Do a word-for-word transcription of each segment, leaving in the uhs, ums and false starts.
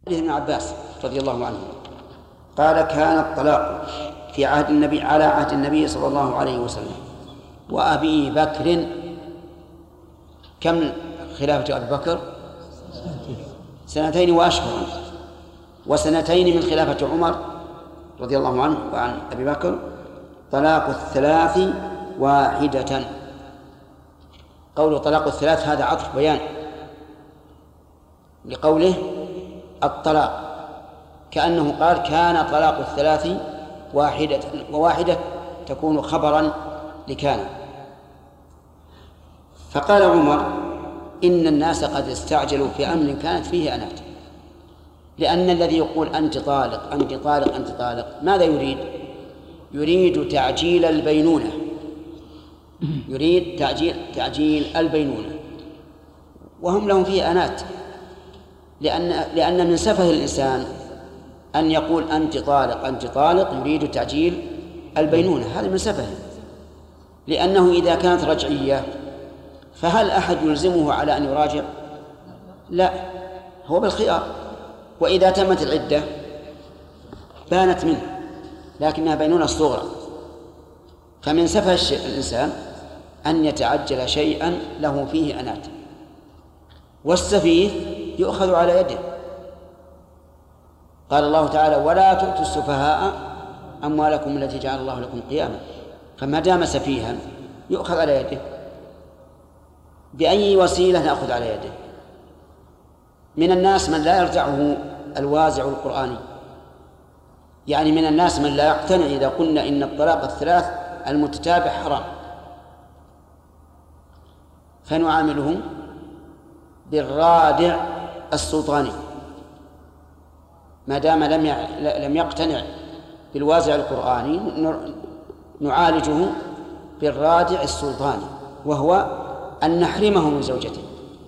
ابن عباس رضي الله عنه قال: كان الطلاق في عهد النبي على عهد النبي صلى الله عليه وسلم وأبي بكر. كم خلافة أبي بكر؟ سنتين وأشهر، وسنتين من خلافة عمر رضي الله عنه وعن أبي بكر طلاق الثلاث واحدة. قول طلاق الثلاث هذا عطف بيان لقوله الطلاق، كأنه قال كان طلاق الثلاث واحدة، وواحدة تكون خبرا لكان. فقال عمر: إن الناس قد استعجلوا في أمر كانت فيه أنات. لأن الذي يقول أنت طالق أنت طالق أنت طالق ماذا يريد؟ يريد تعجيل البينونة، يريد تعجيل تعجيل البينونة، وهم لهم فيه أنات. لأن لأن من سفه الإنسان أن يقول أنت طالق أنت طالق يريد تعجيل البينونة، هذا من سفه. لأنه إذا كانت رجعية فهل أحد يلزمه على أن يراجع؟ لا، هو بالخيار. وإذا تمت العدة بانت منه، لكنها بينونة صغرى. فمن سفه الإنسان أن يتعجل شيئا له فيه أنات، والسفيه يؤخذ على يده. قال الله تعالى: ولا تؤتوا السفهاء أموالكم التي جعل الله لكم قياما. فما دام سفيها يؤخذ على يده، بأي وسيلة نأخذ على يده. من الناس من لا يرجعه الوازع القرآني، يعني من الناس من لا يقتنع إذا قلنا إن الطلاق الثلاث المتتابع حرام، فنعاملهم بالرادع السلطاني. ما دام لم لم يقتنع بالوازع القرآني نعالجه بالرادع السلطاني، وهو أن نحرمه من زوجته،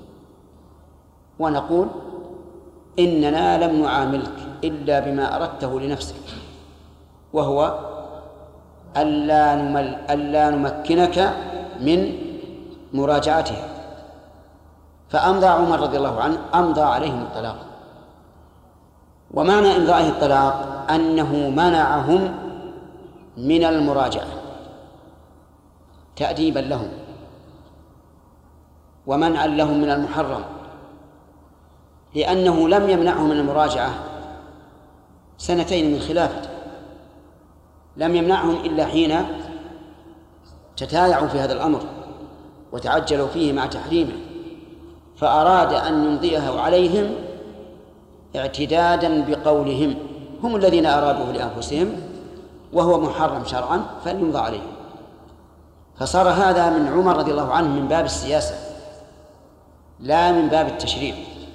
ونقول: إننا لم نعاملك إلا بما أردته لنفسك، وهو ألا نمل ألا نمكنك من مراجعتها. فأمضى عمر رضي الله عنه أمضى عليهم الطلاق. ومعنى إمضائه الطلاق أنه منعهم من المراجعة تأديبا لهم ومنعا لهم من المحرم، لأنه لم يمنعهم من المراجعة سنتين من خلافته، لم يمنعهم إلا حين تتايعوا في هذا الأمر وتعجلوا فيه مع تحريمه، فأراد أن يمضيه عليهم اعتدادا بقولهم، هم الذين أرادوه لأنفسهم وهو محرم شرعا فليمضى عليهم. فصار هذا من عمر رضي الله عنه من باب السياسة لا من باب التشريع،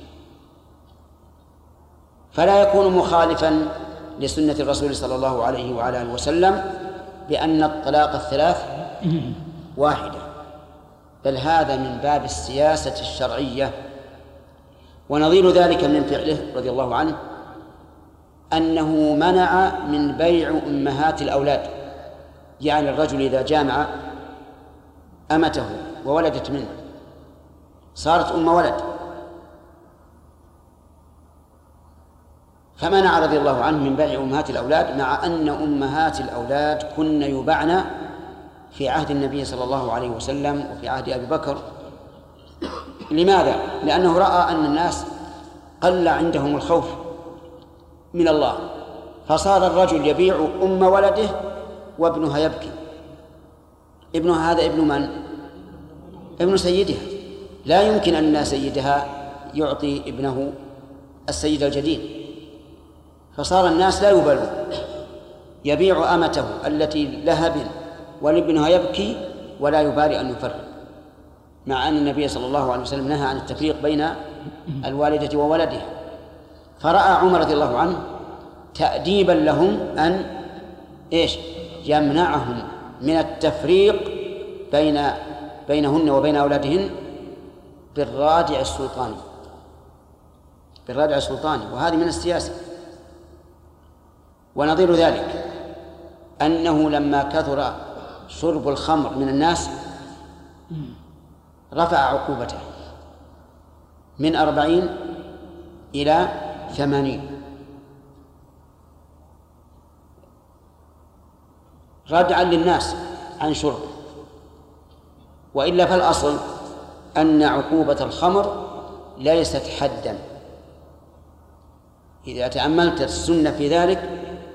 فلا يكون مخالفا لسنة الرسول صلى الله عليه وعلى آله وسلم بأن الطلاق الثلاث واحدة، بل هذا من باب السياسة الشرعية. ونظير ذلك من فعله رضي الله عنه أنه منع من بيع أمهات الأولاد، يعني الرجل إذا جامع أمته وولدت منه صارت أم ولد، فمنع رضي الله عنه من بيع أمهات الأولاد، مع أن أمهات الأولاد كن يباعن في عهد النبي صلى الله عليه وسلم وفي عهد أبي بكر. لماذا؟ لأنه رأى أن الناس قل عندهم الخوف من الله، فصار الرجل يبيع أم ولده وابنها يبكي. ابنها هذا ابن من؟ ابن سيدها، لا يمكن أن سيدها يعطي ابنه السيد الجديد، فصار الناس لا يبالون، يبيع أمته التي لها ابن ولابنها يبكي ولا يبالي أن يفرق، مع أن النبي صلى الله عليه وسلم نهى عن التفريق بين الوالدة وولدها. فرأى عمر رضي الله عنه تأديبا لهم أن إيش يمنعهم من التفريق بين بينهن وبين أولادهن بالرادع السلطاني، بالرادع السلطاني، وهذه من السياسة. ونظير ذلك أنه لما كثر شرب الخمر من الناس رفع عقوبته من أربعين إلى ثمانين ردعا للناس عن شرب. وإلا فالأصل أن عقوبة الخمر ليست حدا. إذا تأملت السنة في ذلك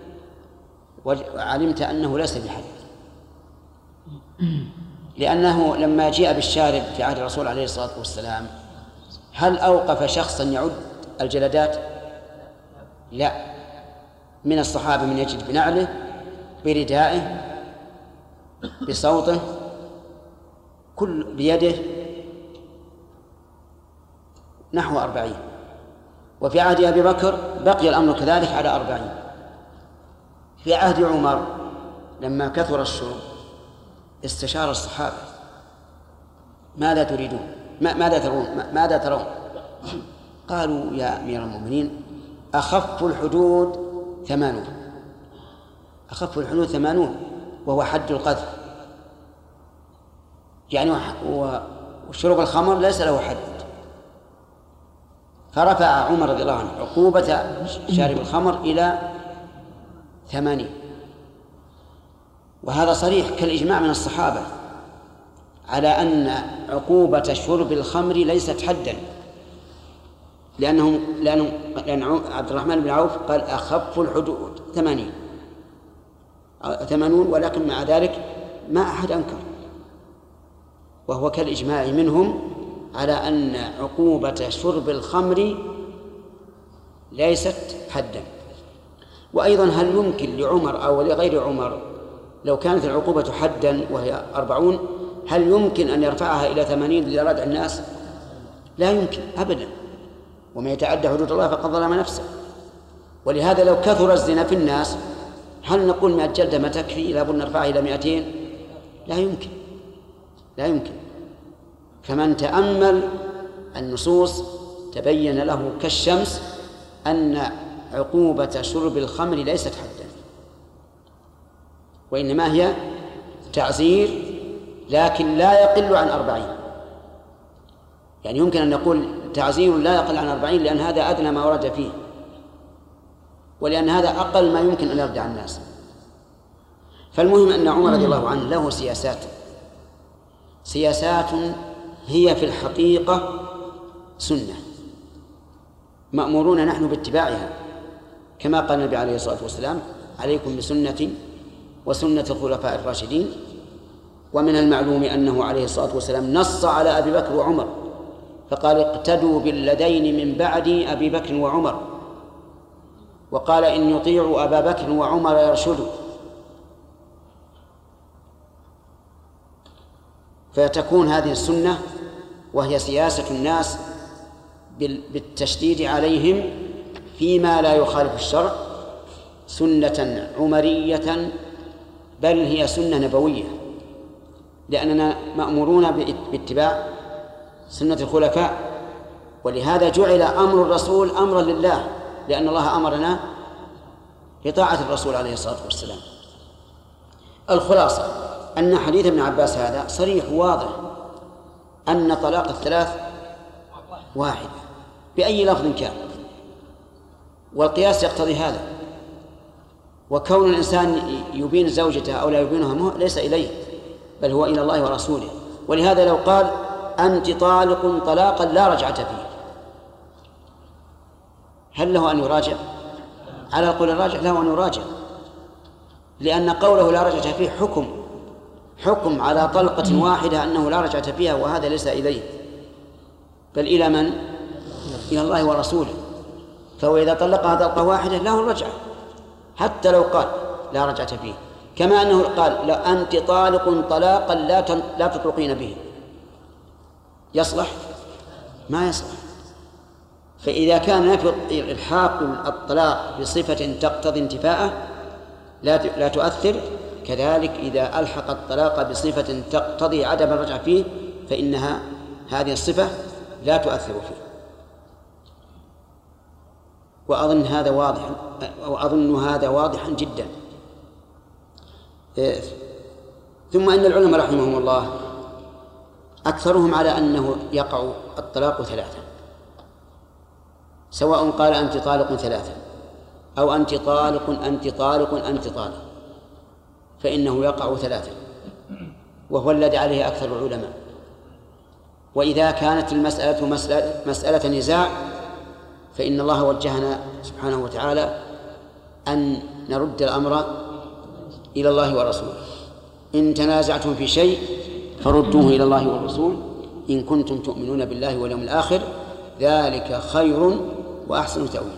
علمت أنه ليس بحد، لأنه لما جاء بالشارب في عهد الرسول عليه الصلاة والسلام هل أوقف شخصا يعد الجلدات؟ لا، من الصحابة من يجد بنعله، بردائه، بصوته، كل بيده، نحو أربعين. وفي عهد أبي بكر بقي الأمر كذلك على أربعين. في عهد عمر لما كثر الشرب استشار الصحابة: ماذا تريدون؟ ماذا ترون؟ ماذا ترون؟ قالوا: يا أمير المؤمنين، أخف الحدود ثمانون. أخف الحدود ثمانون وهو حد القذف، يعني وشرب الخمر ليس له حد. فرفع عمر رضي الله عنه عقوبة شارب الخمر إلى ثمانين. وهذا صريح كالإجماع من الصحابة على أن عقوبة شرب الخمر ليست حدا، لأنهم لأنه لأن عبد الرحمن بن عوف قال: أخف الحدود ثمانين ثمانون، ولكن مع ذلك ما أحد أنكر، وهو كالإجماع منهم على أن عقوبة شرب الخمر ليست حدا. وأيضا هل يمكن لعمر أو لغير عمر لو كانت العقوبة حدا وهي أربعون هل يمكن أن يرفعها إلى ثمانين لردع الناس؟ لا يمكن أبدا. ومن يتعدى حدود الله فقد ظلم نفسه. ولهذا لو كثر الزنا في الناس هل نقول مئة جلدة ما تكفي، لابد نرفعها إلى مئتين؟ لا يمكن، لا يمكن. فمن تأمل النصوص تبين له كالشمس أن عقوبة شرب الخمر ليست حدا، وإنما هي تعزير، لكن لا يقل عن أربعين. يعني يمكن أن نقول تعزير لا يقل عن أربعين، لأن هذا أدنى ما ورد فيه، ولأن هذا أقل ما يمكن أن يردع الناس. فالمهم أن عمر رضي الله عنه له سياسات سياسات هي في الحقيقة سنة مأمورون نحن باتباعها، كما قال النبي عليه الصلاة والسلام: عليكم بسنتي وسنة الخلفاء الراشدين. ومن المعلوم أنه عليه الصلاة والسلام نص على أبي بكر وعمر فقال: اقتدوا بالذين من بعد أبي بكر وعمر، وقال: إن يطيعوا أبا بكر وعمر يرشدوا. فتكون هذه السنة وهي سياسة الناس بالتشديد عليهم فيما لا يخالف الشرع سنة عمرية، بل هي سنة نبوية، لأننا مأمورون باتباع سنة الخلفاء. ولهذا جعل أمر الرسول أمرا لله، لأن الله أمرنا بطاعة الرسول عليه الصلاة والسلام. الخلاصة أن حديث ابن عباس هذا صريح واضح أن طلاق الثلاث واحدة بأي لفظ كان، والقياس يقتضي هذا. وكون الإنسان يبين زوجته أو لا يبينها ليس إليه، بل هو إلى الله ورسوله. ولهذا لو قال: أنت طالق طلاقا لا رجعة فيه، هل له أن يراجع؟ على القول الراجع له أن يراجع، لأن قوله لا رجعة فيه حكم حكم على طلقة واحدة أنه لا رجعة فيها، وهذا ليس إليه بل إلى من؟ إلى الله ورسوله. فهو إذا طلقها طلقة واحدة له الرجعة حتى لو قال لا رجعة فيه، كما أنه قال: لا أنت طالق طلاقا لا لا تطلقين به. يصلح؟ ما يصلح. فإذا كان نفي الحاق الطلاق بصفة تقتضي انتفاءه لا لا تؤثر، كذلك إذا ألحق الطلاق بصفة تقتضي عدم الرجعة فيه فإنها هذه الصفة لا تؤثر فيه. وأظن هذا واضح وأظن هذا واضحا جدا. ثم إن العلماء رحمهم الله أكثرهم على أنه يقع الطلاق ثلاثة، سواء قال أنت طالق ثلاثة أو أنت طالق أنت طالق أنت طالق، فإنه يقع ثلاثة، وهو الذي عليه أكثر العلماء. وإذا كانت المسألة مسألة, مسألة نزاع فإن الله وجهنا سبحانه وتعالى أن نرد الأمر إلى الله ورسوله. إن تنازعتم في شيء فردوه إلى الله والرسول إن كنتم تؤمنون بالله واليوم الآخر ذلك خير وأحسن تأويلا.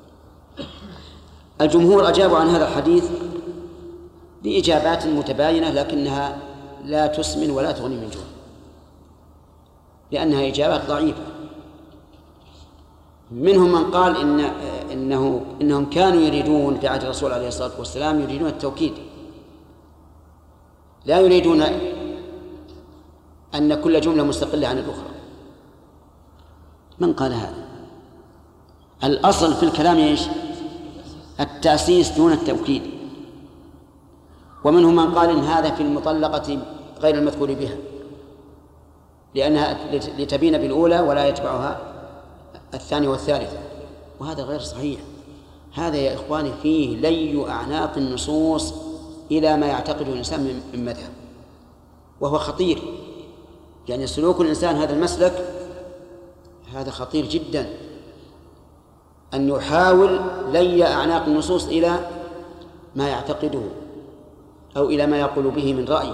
الجمهور أجابوا عن هذا الحديث بإجابات متباينة لكنها لا تسمن ولا تغني من جوع، لأنها إجابات ضعيفة. منهم من قال إن إنه إنهم كانوا يريدون في عهد الرسول عليه الصلاة والسلام يريدون التوكيد، لا يريدون أن كل جملة مستقلة عن الأخرى. من قال هذا؟ الأصل في الكلام إيش؟ التأسيس دون التوكيد. ومنهم من قال إن هذا في المطلقة غير المذكور بها، لأنها لتبين بالأولى ولا يتبعها الثاني والثالثة، وهذا غير صحيح. هذا يا إخواني فيه لي أعناق النصوص إلى ما يعتقده الإنسان من مذهب، وهو خطير. يعني سلوك الإنسان هذا المسلك هذا خطير جدا، أن يحاول لي أعناق النصوص إلى ما يعتقده أو إلى ما يقول به من رأي.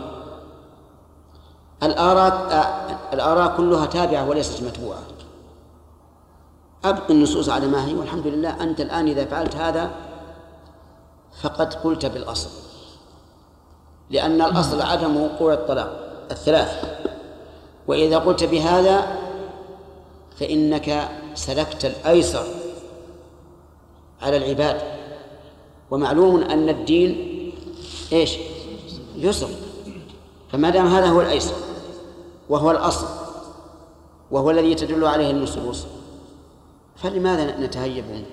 الآراء الآراء كلها تابعة وليست متبوعة. أبقي النصوص على ما هي، والحمد لله. أنت الآن إذا فعلت هذا فقد قلت بالأصل، لأن الأصل عدم وقوع الطلاق الثلاث، وإذا قلت بهذا فإنك سلكت الأيسر على العباد. ومعلوم أن الدين إيش؟ يسر. فما دام هذا هو الأيسر وهو الأصل وهو الذي تدل عليه النصوص فلماذا نتهيب منه؟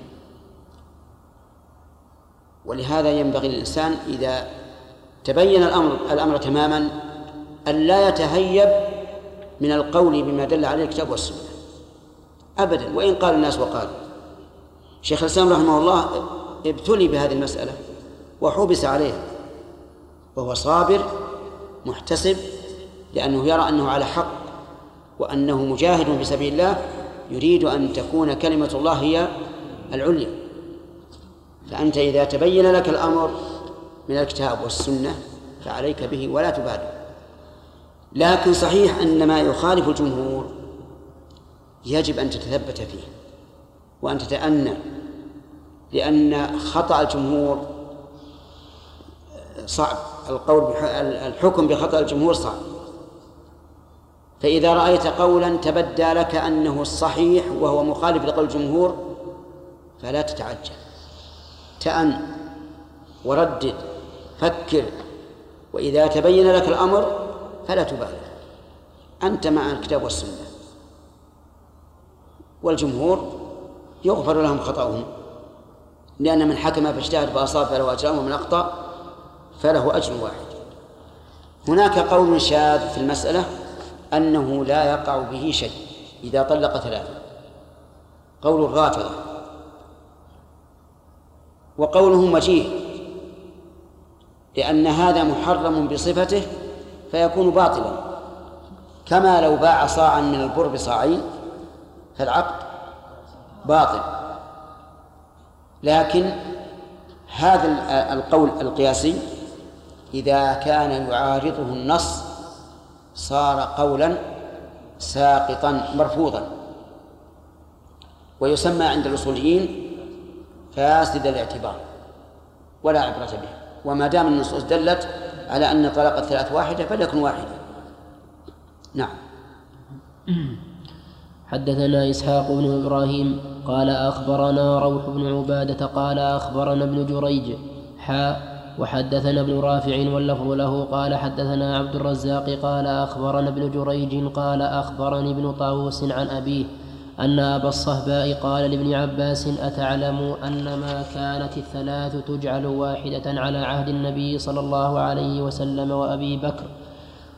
ولهذا ينبغي الإنسان إذا تبين الأمر الأمر تماما أن لا يتهيب من القول بما دل عليه الكتاب والسنة أبدا، وإن قال الناس وقال. شيخ الإسلام رحمه الله ابتلي بهذه المسألة وحبس عليها، وهو صابر محتسب لأنه يرى أنه على حق وأنه مجاهد في سبيل الله يريد أن تكون كلمة الله هي العليا. فأنت إذا تبين لك الأمر من الكتاب والسنة فعليك به ولا تبالي. لكن صحيح أن ما يخالف الجمهور يجب أن تتثبت فيه وأن تتأنى، لأن خطأ الجمهور صعب، القول الحكم بخطأ الجمهور صعب. فإذا رأيت قولا تبدى لك أنه الصحيح وهو مخالف لقول الجمهور فلا تتعجل، تأن وردد فكر، وإذا تبين لك الأمر فلا تبالغ، أنت مع الكتاب والسنة. والجمهور يغفر لهم خطأهم، لأن من حكم فاجتهد فأصاب فله أجران ومن أخطأ فله أجر واحد. هناك قول شاذ في المسألة أنه لا يقع به شيء إذا طلق ثلاثة، قول الرافضة، وقولهم وجيه، لأن هذا محرم بصفته فيكون باطلا، كما لو باع صاعا من البر بصاعين فالعقد باطل. لكن هذا القول القياسي إذا كان يعارضه النص صار قولا ساقطا مرفوضا، ويسمى عند الأصوليين فاسد الاعتبار ولا عبرة به. وما دام النصوص دلت على أن طلاق الثلاث واحدة فليكن واحدة. نعم. حدثنا إسحاق بن إبراهيم قال أخبرنا روح بن عبادة قال أخبرنا ابن جريج حاء وحدثنا ابن رافع واللفظ له قال حدثنا عبد الرزاق قال أخبرنا ابن جريج قال أخبرني ابن طاووس عن أبيه أن أبا الصهباء قال لابن عباس أتعلم أنما كانت الثلاث تجعل واحدة على عهد النبي صلى الله عليه وسلم وأبي بكر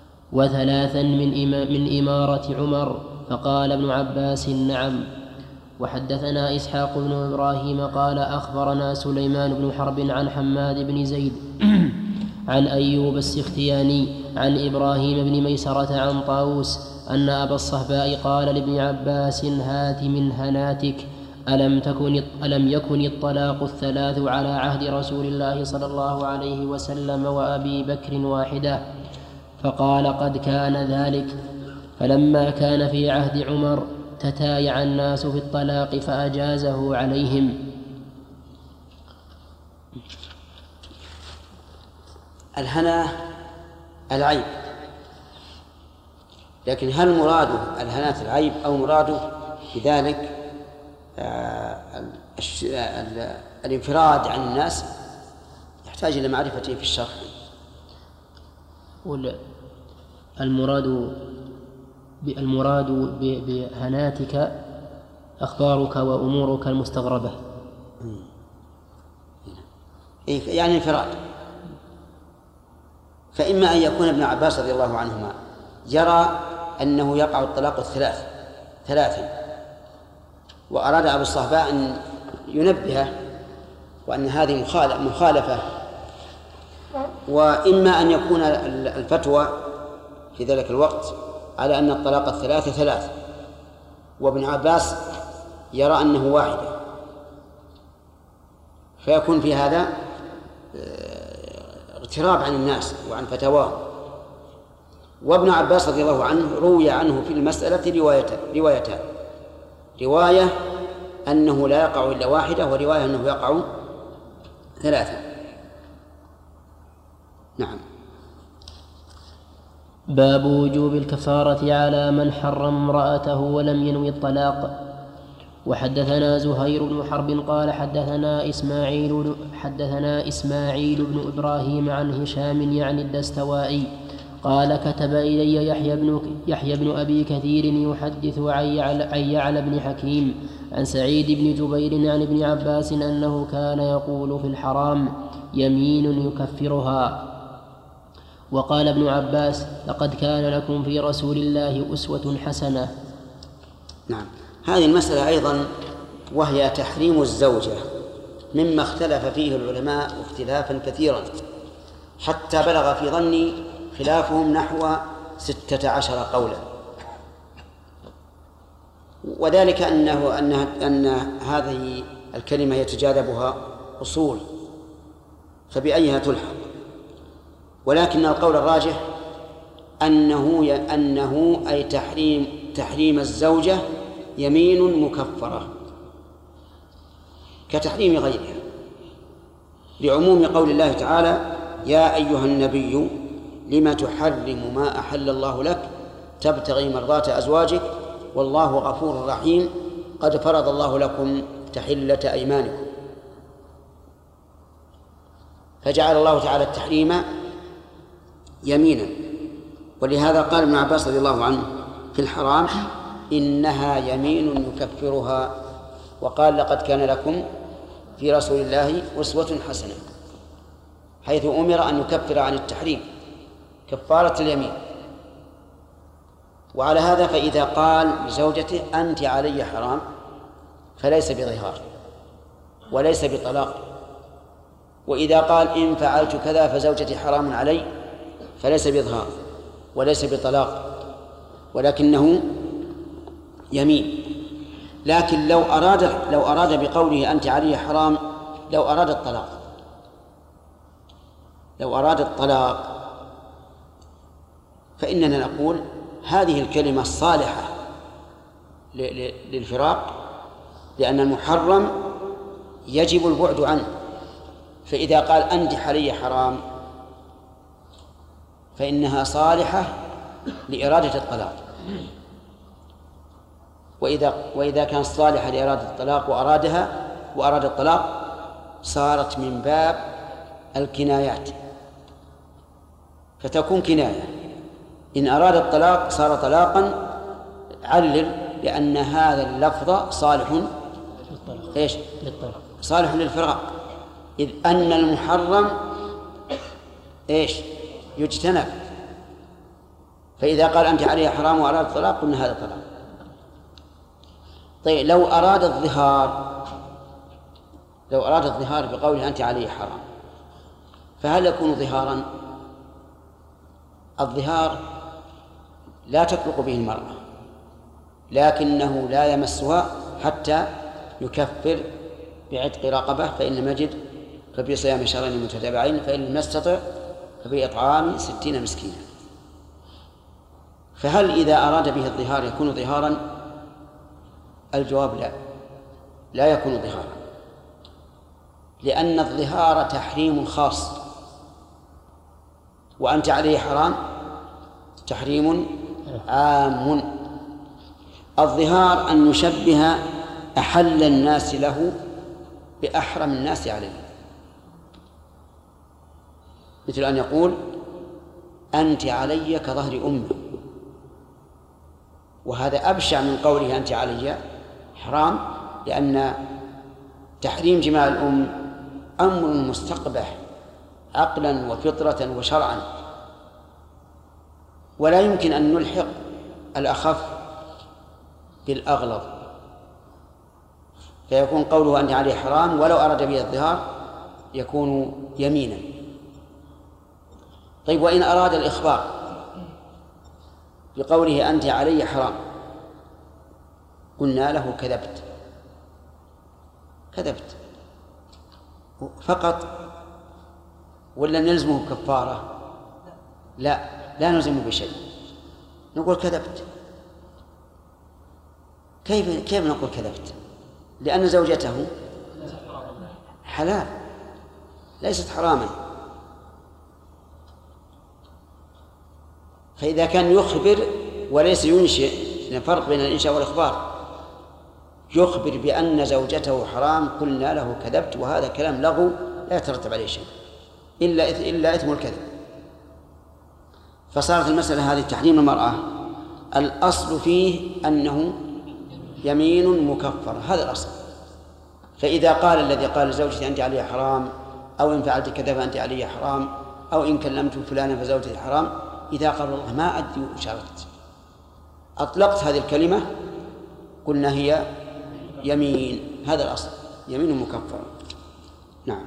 وثلاثا من, من إمارة عمر؟ فقال ابن عباس نعم. وحدثنا إسحاق بن إبراهيم قال أخبرنا سليمان بن حرب عن حماد بن زيد عن أيوب السختياني عن إبراهيم بن ميسرة عن طاووس أن أبا الصهباء قال لابن عباس هات من هناتك ألم, تكن ألم يكن الطلاق الثلاث على عهد رسول الله صلى الله عليه وسلم وأبي بكر واحدة؟ فقال قد كان ذلك. فلما كان في عهد عمر تتايع الناس في الطلاق فأجازه عليهم. الهنا العيب، لكن هل مراده الهنات العيب أو مراده بذلك آه الانفراد عن الناس؟ يحتاج إلى معرفته في الشرح. المراد المراد بهناتك أخبارك وأمورك المستغربة، يعني انفراد. فإما أن يكون ابن عباس رضي الله عنهما يرى أنه يقع الطلاق الثلاث ثلاثا، وأراد أبو الصهباء أن ينبهه وأن هذه مخالفة. وإما أن يكون الفتوى في ذلك الوقت على أن الطلاق الثلاثة ثلاث، وابن عباس يرى أنه واحدة، فيكون في هذا اغتراب عن الناس وعن فتواهم. وابن عباس رضي الله عنه روي عنه في المسألة روايتان روايتان رواية أنه لا يقع إلا واحدة، ورواية أنه يقع ثلاثة. نعم. باب وجوب الكفارة على من حرم امرأته ولم ينوي الطلاق. وحدثنا زهير بن حرب قال حدثنا إسماعيل حدثنا إسماعيل بن إبراهيم عن هشام يعني الدستوائي قال كتب إلي يحيى بن, يحيى بن أبي كثير يحدث عن يعلى بن حكيم عن سعيد بن جبير عن ابن عباس أنه كان يقول في الحرام يمين يكفرها. وقال ابن عباس لقد كان لكم في رسول الله أسوة حسنة. نعم. هذه المسألة أيضا وهي تحريم الزوجة مما اختلف فيه العلماء اختلافا كثيرا، حتى بلغ في ظني خلافهم نحو ستة عشر قولا. وذلك أنه أن أن هذه الكلمة يتجاذبها أصول، فبأيها تلحق. ولكن القول الراجح أنه أنه أي تحريم تحريم الزوجة يمين مكفرة كتحريم غيرها، لعموم قول الله تعالى يا أيها النبي لم تحرم ما أحل الله لك تبتغي مرضات أزواجك والله غفور رحيم قد فرض الله لكم تحلة أيمانكم. فجعل الله تعالى التحريم يمينا، ولهذا قال ابن عباس رضي الله عنه في الحرام إنها يمين يكفرها، وقال لقد كان لكم في رسول الله أسوة حسنة، حيث أمر أن يكفر عن التحريم كفارة اليمين. وعلى هذا فإذا قال لزوجته أنت علي حرام فليس بظهار وليس بطلاق، وإذا قال إن فعلت كذا فزوجتي حرام علي فليس بظهار وليس بطلاق، ولكنه يمين. لكن لو أراد لو أراد بقوله أنت علي حرام لو أراد الطلاق لو أراد الطلاق فإننا نقول هذه الكلمة الصالحة للفراق، لأن المحرم يجب البعد عنه. فإذا قال أنت علي حرام فإنها صالحة لإرادة الطلاق، وإذا وإذا كانت صالحة لإرادة الطلاق وأرادها وأراد الطلاق صارت من باب الكنايات، فتكون كناية. إن أراد الطلاق صار طلاقا علل لأن هذا اللفظ صالح إيش؟ للطلاق، صالح للفراق، إذ أن المحرم إيش؟ يجتنب. فإذا قال أنت عليها حرام وأراد الطلاق قلنا هذا طلاق. طيب لو أراد الظهار لو أراد الظهار بقوله أنت عليه حرام، فهل يكون ظهارا؟ الظهار لا تطلق به المرأة، لكنه لا يمسها حتى يكفر بعتق رقبة، فإن لم يجد فبصيام شهرين متتابعين، فإن لم يستطع فبإطعام ستين مسكينا. فهل إذا أراد به الظهار يكون ظهارا؟ الجواب لا، لا يكون ظهارا، لأن الظهار تحريم خاص، وأنت عليه حرام تحريم عام. الظهار أن يشبه أحل الناس له بأحرم الناس عليه، مثل أن يقول أنت علي كظهر أمي، وهذا أبشع من قوله أنت علي حرام، لأن تحريم جماع الأم أمر مستقبح عقلا وفطرة وشرعا، ولا يمكن أن نلحق الأخف بالأغلظ، فيكون قوله أنت عليه حرام ولو أراد به الظهار يكون يمينا. طيب وإن أراد الإخبار بقوله أنت علي حرام، قلنا له كذبت كذبت فقط، ولا نلزمه كفارة؟ لا، لا نلزمه بشيء، نقول كذبت. كيف كيف نقول كذبت؟ لأن زوجته حلال ليست حراما، فإذا كان يخبر وليس ينشئ، فرق بين الإنشاء والإخبار، يخبر بأن زوجته حرام قلنا له كذبت، وهذا كلام لغو لا يترتب عليه شيء إلا إلا إثم الكذب. فصارت المسألة هذه تحريم المرأة الأصل فيه أنه يمين مكفر، هذا الأصل. فإذا قال الذي قال لزوجتي أنت علي حرام، أو إن فعلت كذا فأنت علي حرام، أو إن كلمت فلانا فزوجتي حرام، إذا قال والله ما أدري وشاركت أطلقت هذه الكلمة، قلنا هي يمين، هذا الأصل، يمين مكفر. نعم.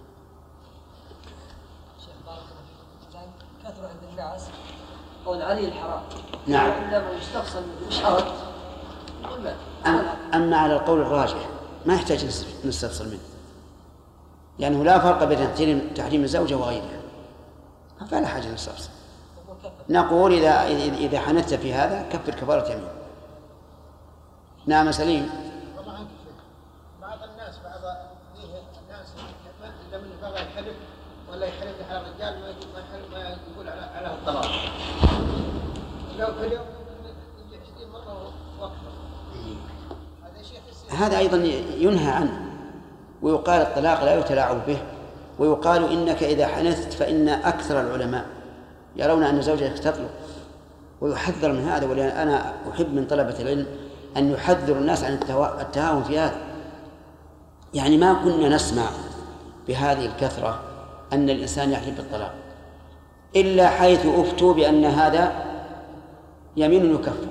كثر عند الناس قول علي الحرام، نعم، عندما يستفصل بشرط قلنا. أما على القول الراجح ما يحتاج نستفصل منه، لأنه لا فرق بين تحريم الزوجة وغيرها، فلا حاجة نستفصل. نقول إذا إذا حنثت في هذا كفر كفارة يمين. نعم سليم. والله عنك شيء، بعض الناس بعض فيه الناس لم يبغى يحلف ولا يحلف على الرجال ما ما يقول على على الطلاق، لو في اليوم يجي عشرين مرة واكثر، هذا شيء. هذا أيضا ينهى عنه، ويقال الطلاق لا يتلاعب به، ويقال إنك إذا حنثت فإن أكثر العلماء يرون أن زوجك تطلق، ويحذر من هذا. ولأن أنا أحب من طلبة العلم أن يحذر الناس عن التهاون في هذا. يعني ما كنا نسمع بهذه الكثرة أن الإنسان يحلف بالطلاق إلا حيث أفتوا بأن هذا يمين يكفر،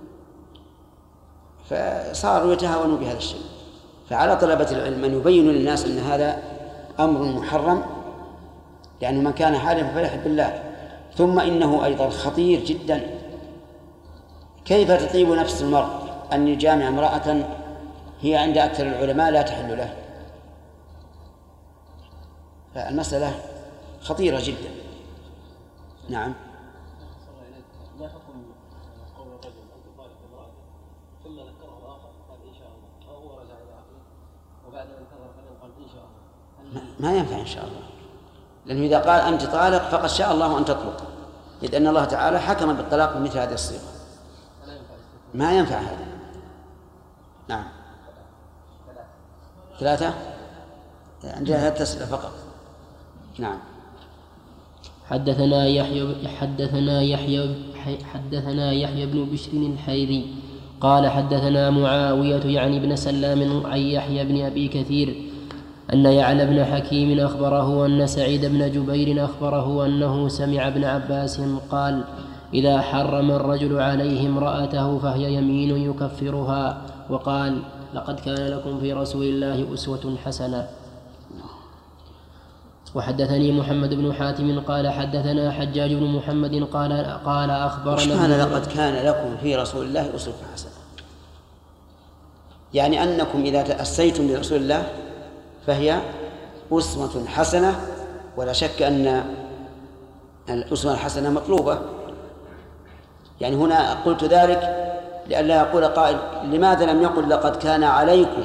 فصاروا يتهاونوا بهذا الشيء. فعلى طلبة العلم أن يبينوا للناس أن هذا أمر محرم، لأنه من كان حالفا فليحلف بالله. ثم إنه أيضا خطير جدا، كيف تطيب نفس المرء أن يجامع امرأة هي عند أكثر العلماء لا تحل له؟ فالمسألة خطيرة جدا. نعم. ما حكم قول الرجل أنت طالق امرأته ثم ذكره الآخر قال إن شاء الله، أو هو رجع إلى عقله وبعد أن انتظر فلان قال إن شاء الله؟ ما ينفع إن شاء الله، لأنه إذا قال أنت طالق فقد شاء الله أن تطلق، إذ أن الله تعالى حكم بالطلاق بمثل هذه الصيغة، ما ينفع هذا. نعم. ثلاثة عندها تسلة فقط. نعم. حدثنا يحيى حدثنا يحيى حدثنا يحيى بن بشر الحيري قال حدثنا معاوية يعني ابن سلام عن يحيى بن أبي كثير أن يعلى بن حكيم أخبره أن سعيد بن جبير أخبره أنه سمع ابن عباس قال إذا حرم الرجل عليه امرأته فهي يمين يكفرها. وقال لقد كان لكم في رسول الله أسوة حسنة. وحدثني محمد بن حاتم قال حدثنا حجاج بن محمد قال قال أخبرنا قال لقد كان لكم في رسول الله أسوة حسنة، يعني أنكم إذا تأسيتم برسول الله فهي أسوة حسنة، ولا شك أن الأسوة الحسنة مطلوبة. يعني هنا قلت ذلك لئلا يقول قائل لماذا لم يقل لقد كان عليكم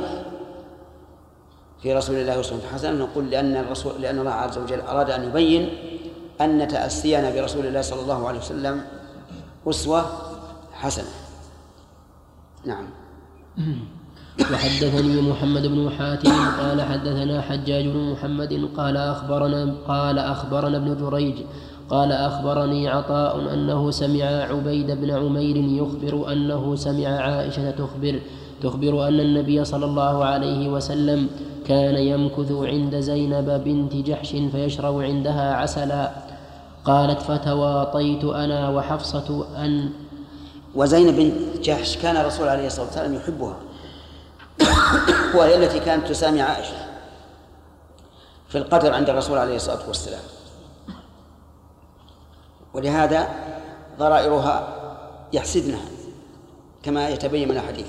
في رسول الله أسوة حسنة؟ نقول لأن الرسول لأن الله عز وجل أراد أن يبين أن تأسينا برسول الله صلى الله عليه وسلم أسوة حسنة. نعم. وحدثني محمد بن حاتم قال حدثنا حجاج بن محمد قال أخبرنا قال أخبرنا ابن جريج قال أخبرني عطاء أنه سمع عبيد بن عمير يخبر أنه سمع عائشة تخبر تخبر أن النبي صلى الله عليه وسلم كان يمكث عند زينب بنت جحش فيشرب عندها عسلا. قالت فتواطيت أنا وحفصة أن وزينب بنت جحش كان الرسول عليه الصلاة والسلام يحبها، وهي التي كانت تسامي عائشة في القدر عند الرسول عليه الصلاة والسلام، ولهذا ضرائرها يحسدنها كما يتبين من الحديث.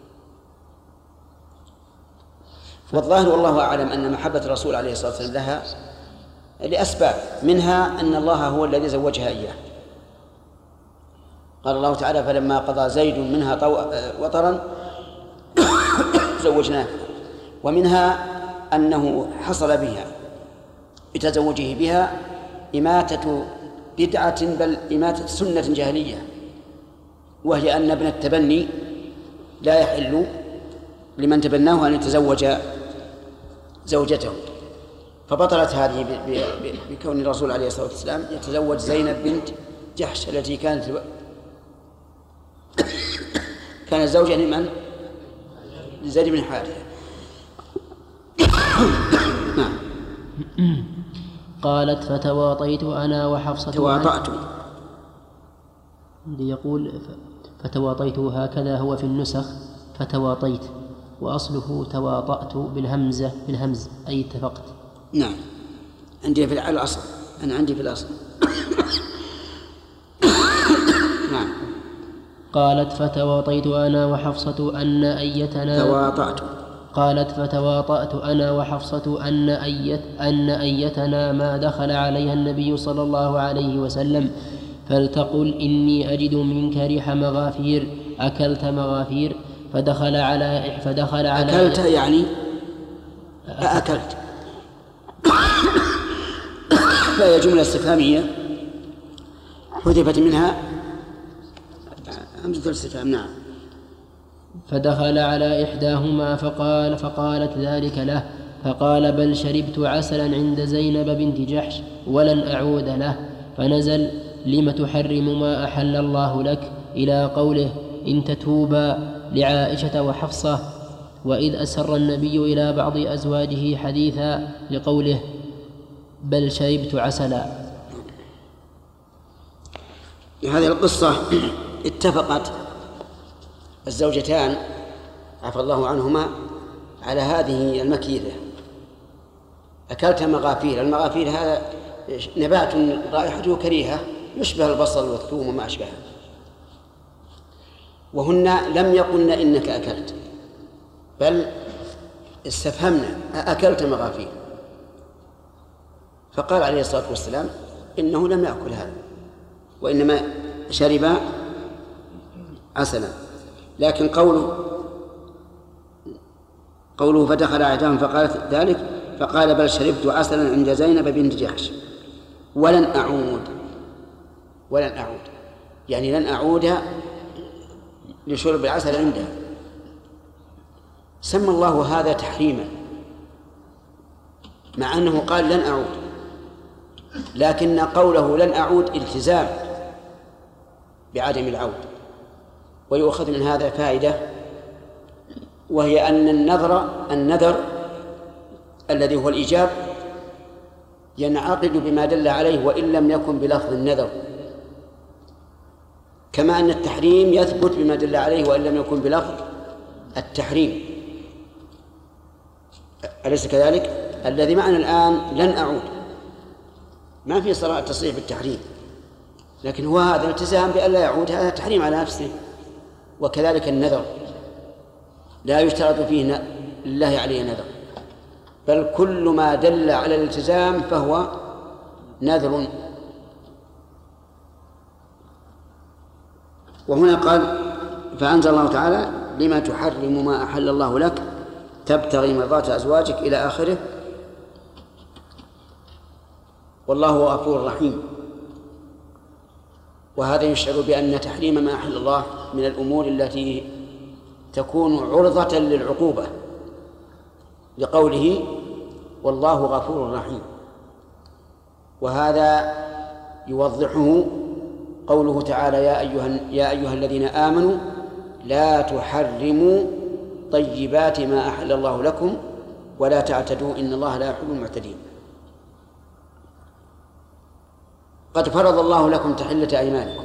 والظاهر والله أعلم أن محبة الرسول عليه الصلاة والسلام لها لأسباب، منها أن الله هو الذي زوجها إياه. قال الله تعالى فلما قضى زيد منها وطرا زوجناه. ومنها أنه حصل بها بتزوجه بها إماتة بدعة بل إماتة سنة جاهلية، وهي أن ابن التبني لا يحل لمن تبناه أن يتزوج زوجته، فبطلت هذه بكون الرسول عليه الصلاة والسلام يتزوج زينب بنت جحش التي كانت كانت زوجة لمن؟ لزيد بن حارثة. نعم. قالت فتواطيت أنا وحفصة تواطأت يقول فتواطيت هكذا هو في النسخ فتواطيت، وأصله تواطأت بالهمزة بالهمز أي اتفقت. نعم عندي في الأصل، أنا عندي في الأصل. نعم. قالت فتواطيت أنا وحفصة أن أيتنا تواطأت قالت فتواطأت أنا وحفصة أن أيت أن أيتنا ما دخل عليها النبي صلى الله عليه وسلم فلتقل إني أجد منك ريح مغافير أكلت مغافير فدخل على فدخل على أكلت يعني أكلت فهي جملة استفهامية حذفت منها همزة الاستفهام. نعم. فدخل على إحداهما فقال فقالت ذلك له فقال بل شربت عسلا عند زينب بنت جحش ولن أعود له. فنزل لم تحرم ما أحل الله لك إلى قوله إن تتوبا لعائشة وحفصة، وإذ أسر النبي إلى بعض أزواجه حديثا لقوله بل شربت عسلا. هذه القصة اتفقت الزوجتان عفى الله عنهما على هذه المكيدة. أكلت مغافير، المغافير هذا نبات رائحته كريهة يشبه البصل والثوم وما أشبهه، وهن لم يقلن إنك أكلت بل استفهمنا أكلت مغافير، فقال عليه الصلاة والسلام إنه لم يأكل هذا وإنما شرب عسلا. لكن قوله قوله فدخل أعداهم فقالت ذلك فقال بل شربت عسلا عند زينب بنت جحش ولن أعود ولن أعود يعني لن أعود لشرب العسل عندها. سمى الله هذا تحريما مع أنه قال لن أعود، لكن قوله لن أعود التزام بعدم العود. ويؤخذ من هذا فائدة، وهي أن النذر النذر الذي هو الإيجاب ينعقد بما دل عليه وإن لم يكن بلفظ النذر. كما أن التحريم يثبت بما دل عليه وإن لم يكن بلفظ التحريم، أليس كذلك؟ الذي معنا الآن لن أعود، ما في صراحة تصريح بالتحريم، لكن هو هذا الالتزام بأن لا يعود، هذا تحريم على نفسه. وكذلك النذر لا يشترط فيه لله عليه نذر، بل كل ما دل على الالتزام فهو نذر. وهنا قال فأنزل الله تعالى لما تحرم ما أحل الله لك تبتغي مرضات أزواجك إلى آخره. والله هو غفور رحيم. وهذا يشعر بأن تحريم ما أحل الله من الأمور التي تكون عرضة للعقوبة، لقوله والله غفور رحيم. وهذا يوضحه قوله تعالى يا أيها, يا أيها الذين آمنوا لا تحرموا طيبات ما أحل الله لكم ولا تعتدوا إن الله لا يحب المعتدين. قد فرض الله لكم تحلة أيمانكم،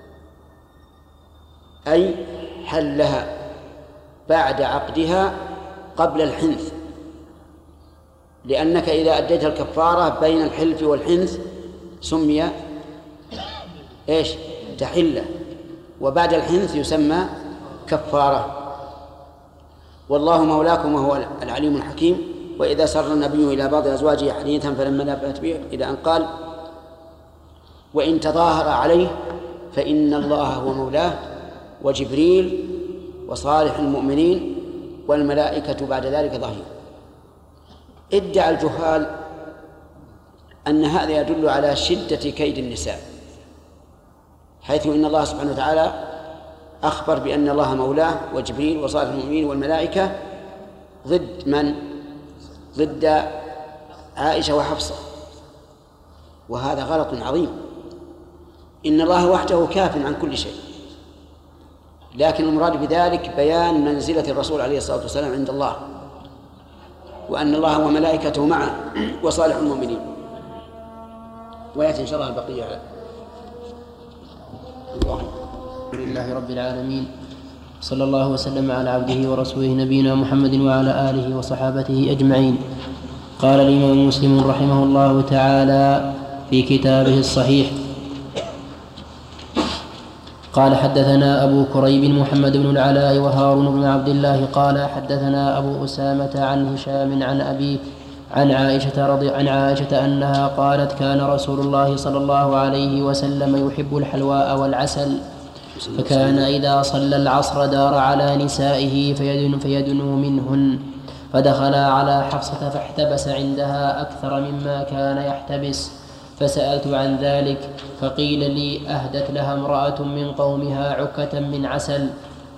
أي حلها بعد عقدها قبل الحنث، لأنك إذا أديت الكفارة بين الحلف والحنث سمي إيش؟ تحلة، وبعد الحنث يسمى كفارة. والله مولاكم وهو العليم الحكيم. وإذا سر النبي إلى بعض أزواجه حديثا فلما نبأت به إلى أن قال وإن تظاهر عليه فإن الله هو مولاه وجبريل وصالح المؤمنين والملائكة بعد ذلك ظهير. ادعى الجهال أن هذا يدل على شدة كيد النساء، حيث إن الله سبحانه وتعالى أخبر بأن الله مولاه وجبريل وصالح المؤمنين والملائكة ضد من؟ ضد عائشة وحفصة، وهذا غلط عظيم. إن الله وحده كاف عن كل شيء، لكن المراد بذلك بيان منزلة الرسول عليه الصلاة والسلام عند الله، وأن الله وملائكته معه وصالح المؤمنين. ويأتي إن شاء الله البقية على الله. الحمد لله رب العالمين، صلى الله وسلم على عبده ورسوله نبينا محمد وعلى آله وصحابته أجمعين. قال الإمام مسلم رحمه الله تعالى في كتابه الصحيح قال حدثنا أبو كريب محمد بن العلاء وهارون بن عبد الله قال حدثنا أبو أسامة عن هشام عن أبيه عن عائشة رضي عن عائشة أنها قالت كان رسول الله صلى الله عليه وسلم يحب الحلواء والعسل، فكان إذا صلى العصر دار على نسائه فيدن فيدنو منهن، فدخل على حفصة فاحتبس عندها أكثر مما كان يحتبس، فسألت عن ذلك فقيل لي أهدت لها امرأة من قومها عكة من عسل،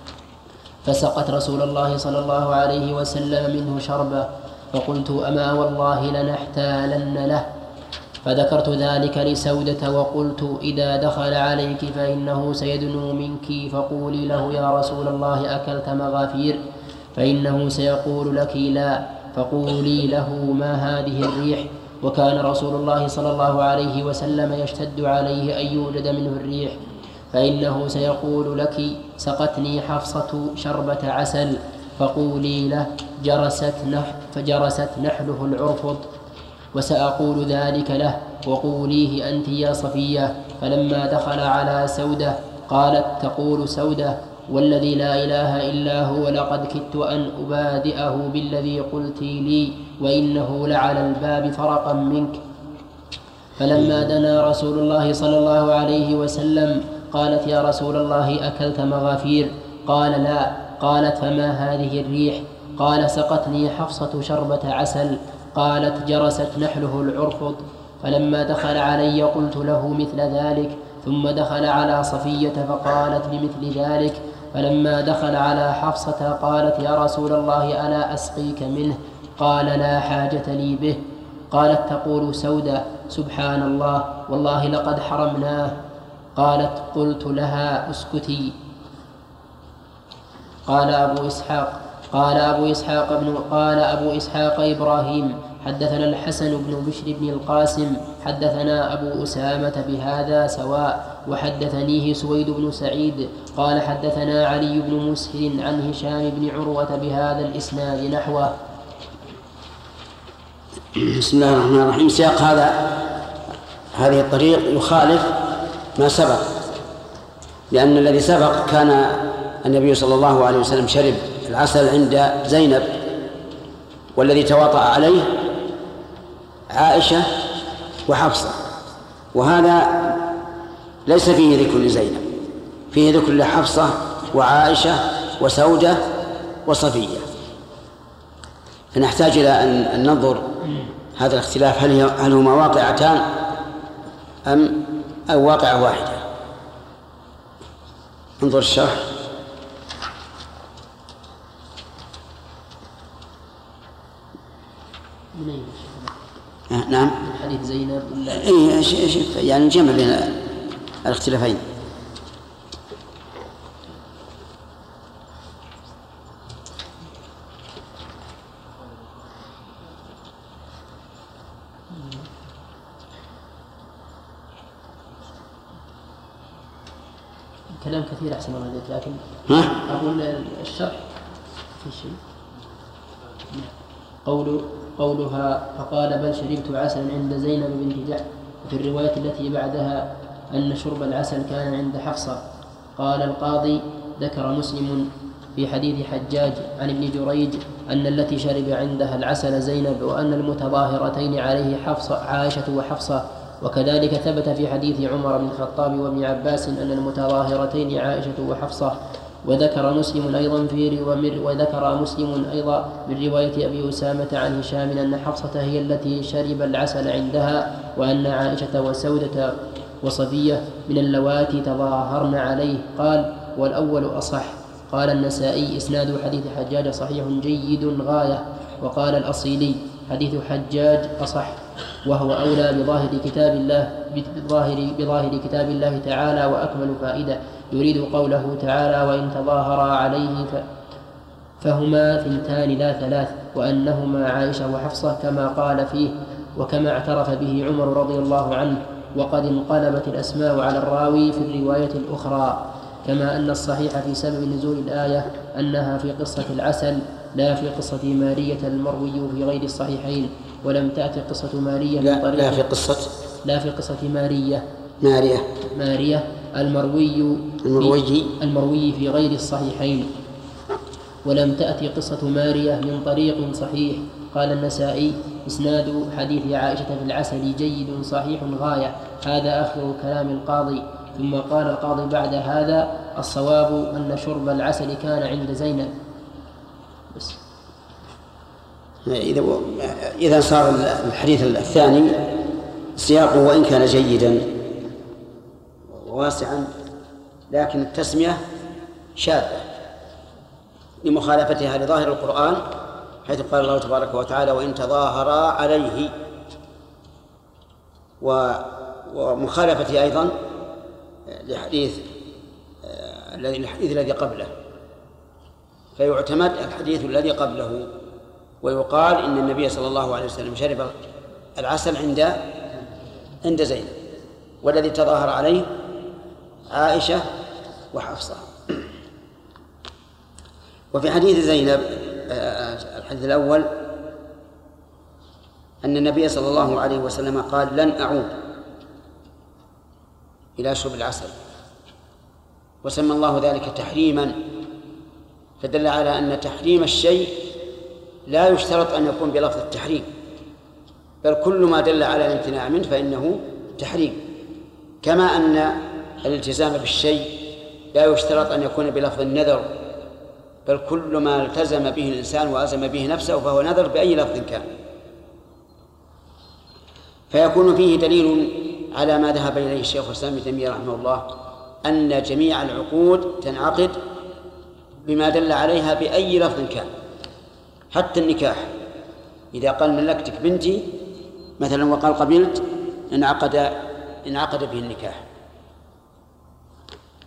فسقت رسول الله صلى الله عليه وسلم منه شربة، فقلت أما والله لنحتالن له، فذكرت ذلك لسودة وقلت إذا دخل عليك فإنه سيدنو منك فقولي له يا رسول الله أكلت مغافير، فإنه سيقول لك لا، فقولي له ما هذه الريح. وكان رسول الله صلى الله عليه وسلم يشتد عليه أن يوجد منه الريح، فإنه سيقول لك سقتني حفصة شربة عسل، فقولي له جرست, نح فجرست نحله العرفط، وسأقول ذلك له وقوليه أنت يا صفية. فلما دخل على سودة قالت تقول سودة والذي لا إله إلا هو لقد كدت أن أبادئه بالذي قلت لي وإنه لعلى الباب فرقا منك. فلما دنا رسول الله صلى الله عليه وسلم قالت يا رسول الله أكلت مغافير؟ قال لا. قالت فما هذه الريح؟ قال سقتني حفصة شربة عسل. قالت جرست نحله العرفط. فلما دخل علي قلت له مثل ذلك، ثم دخل على صفية فقالت بمثل ذلك. فلما دخل على حفصة قالت يا رسول الله ألا أسقيك منه؟ قال لا حاجة لي به. قالت تقول سودة سبحان الله والله لقد حرمناه. قالت قلت لها اسكتي. قال أبو إسحاق قال أبو إسحاق ابن قال أبو إسحاق إبراهيم حدثنا الحسن بن بشر بن القاسم حدثنا أبو أسامة بهذا سواء وحدثنيه سويد بن سعيد قال حدثنا علي بن مسهر عن هشام بن عروة بهذا الإسناد نحوه. بسم الله الرحمن الرحيم. سياق هذا هذه الطريق يخالف ما سبق، لأن الذي سبق كان النبي صلى الله عليه وسلم شرب العسل عند زينب، والذي تواطأ عليه عائشة وحفصة، وهذا ليس فيه ذكر لزينب، فيه ذكر لحفصة وعائشة وسودة وصفية. فنحتاج إلى أن ننظر هذا الاختلاف، هل هل هما واقعتان أم أو واقعة واحدة. انظر الشرح. من أين آه نعم. من حديث زينب ولا إيه يعني جمع بين الاختلافين. كلام كثير أحسن الله عليك، لكن ها؟ أقول الشرح في شيء. قول قولها فقال بل شربت عسلا عند زينب بنت جحش، وفي الرواية التي بعدها أن شرب العسل كان عند حفصة. قال القاضي ذكر مسلم في حديث حجاج عن ابن جريج أن التي شرب عندها العسل زينب، وأن المتظاهرتين عليه حفصة عائشة وحفصة. وكذلك ثبت في حديث عمر بن الخطاب وابن عباس أن المتظاهرتين عائشة وحفصة. وذكر مسلم أيضا في وذكر مسلم أيضا من رواية أبي أسامة عن هشام أن حفصة هي التي شرب العسل عندها، وأن عائشة وسودة وصفية من اللواتي تظاهرن عليه. قال والأول أصح. قال النسائي إسناد حديث حجاج صحيح جيد غاية. وقال الأصيلي حديث حجاج أصح، وهو أولى بظاهر كتاب الله بظاهر, بظاهر كتاب الله تعالى وأكمل فائدة. يريد قوله تعالى وإن تظاهرا عليه فهما ثنتان لا ثلاث، وأنهما عائشة وحفصة كما قال فيه وكما اعترف به عمر رضي الله عنه. وقد انقلبت الأسماء على الراوي في الرواية الأخرى. كما أن الصحيح في سبب نزول الآية أنها في قصة العسل لا في قصة مارية المروي في غير الصحيحين. ولم تأتي قصة مارية لا, من طريق لا في قصة لا في قصة مارية مارية مارية المروي المروي في, المروي في غير الصحيحين. ولم تأتي قصة مارية من طريق صحيح. قال النسائي إسناد حديث عائشة في العسل جيد صحيح غاية. هذا آخر كلام القاضي. ثم قال القاضي بعد هذا الصواب أن شرب العسل كان عند زينب بس. إذا إذا صار الحديث الثاني سياقه وإن كان جيدا وواسعا، لكن التسمية شاذة لمخالفتها لظاهر القرآن، حيث قال الله تبارك وتعالى وإن تظاهرا عليه، ومخالفتها أيضا لحديث الحديث الذي قبله، فيعتمد الحديث الذي قبله. ويقال إن النبي صلى الله عليه وسلم شرب العسل عند عند زينب، والذي تظاهر عليه عائشة وحفصة. وفي حديث زينب الحديث الأول أن النبي صلى الله عليه وسلم قال لن أعود إلى شرب العسل، وسمى الله ذلك تحريما، فدل على أن تحريم الشيء لا يشترط أن يكون بلفظ التحريم، بل كل ما دل على الامتناع منه فإنه تحريم. كما أن الالتزام بالشيء لا يشترط أن يكون بلفظ النذر، بل كل ما التزم به الإنسان وأزم به نفسه فهو نذر بأي لفظ كان. فيكون فيه دليل على ما ذهب إليه الشيخ الإسلام ابن تيمية رحمه الله، أن جميع العقود تنعقد بما دل عليها بأي لفظ كان، حتى النكاح. إذا قال ملكتك بنتي مثلا وقال قبلت انعقد انعقد به النكاح.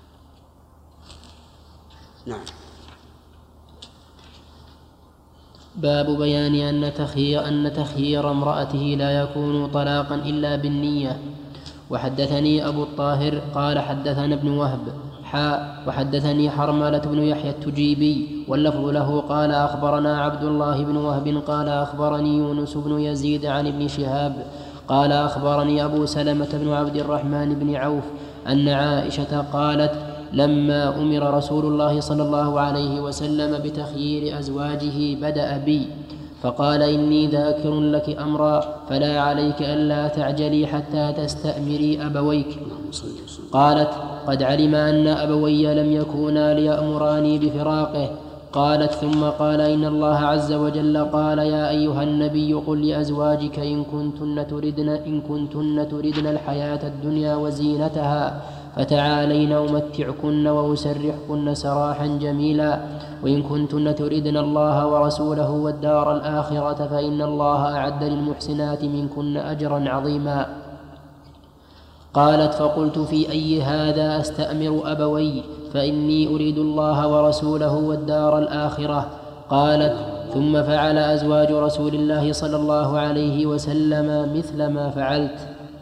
نعم. باب بيان أن تخيير, أن تخيير امرأته لا يكون طلاقا إلا بالنية. وحدثني أبو الطاهر قال حدثنا ابن وهب حاء وحدثني حرملة بن يحيى التجيبي واللفظ له قال أخبرنا عبد الله بن وهب قال أخبرني يونس بن يزيد عن ابن شهاب قال أخبرني أبو سلمة بن عبد الرحمن بن عوف أن عائشة قالت لما أمر رسول الله صلى الله عليه وسلم بتخيير أزواجه بدأ بي فقال إني ذاكر لك أمرا فلا عليك ألا تعجلي حتى تستأمري أبويك. قالت قد علم أن أبوي لم يكونا ليأمراني بفراقه. قالت ثم قال إن الله عز وجل قال يا أيها النبي قل لأزواجك إن كنتن تردن, إن كنتن تردن الحياة الدنيا وزينتها فتعالين أمتعكن وأسرحكن سراحا جميلا وإن كنتن تردن الله ورسوله والدار الآخرة فإن الله أعد للمحسنات منكن أجرا عظيما. قالت فقلت في أي هذا أستأمر أبوي فإني أريد الله ورسوله والدار الآخرة. قالت ثم فعل أزواج رسول الله صلى الله عليه وسلم مثل ما فعلت.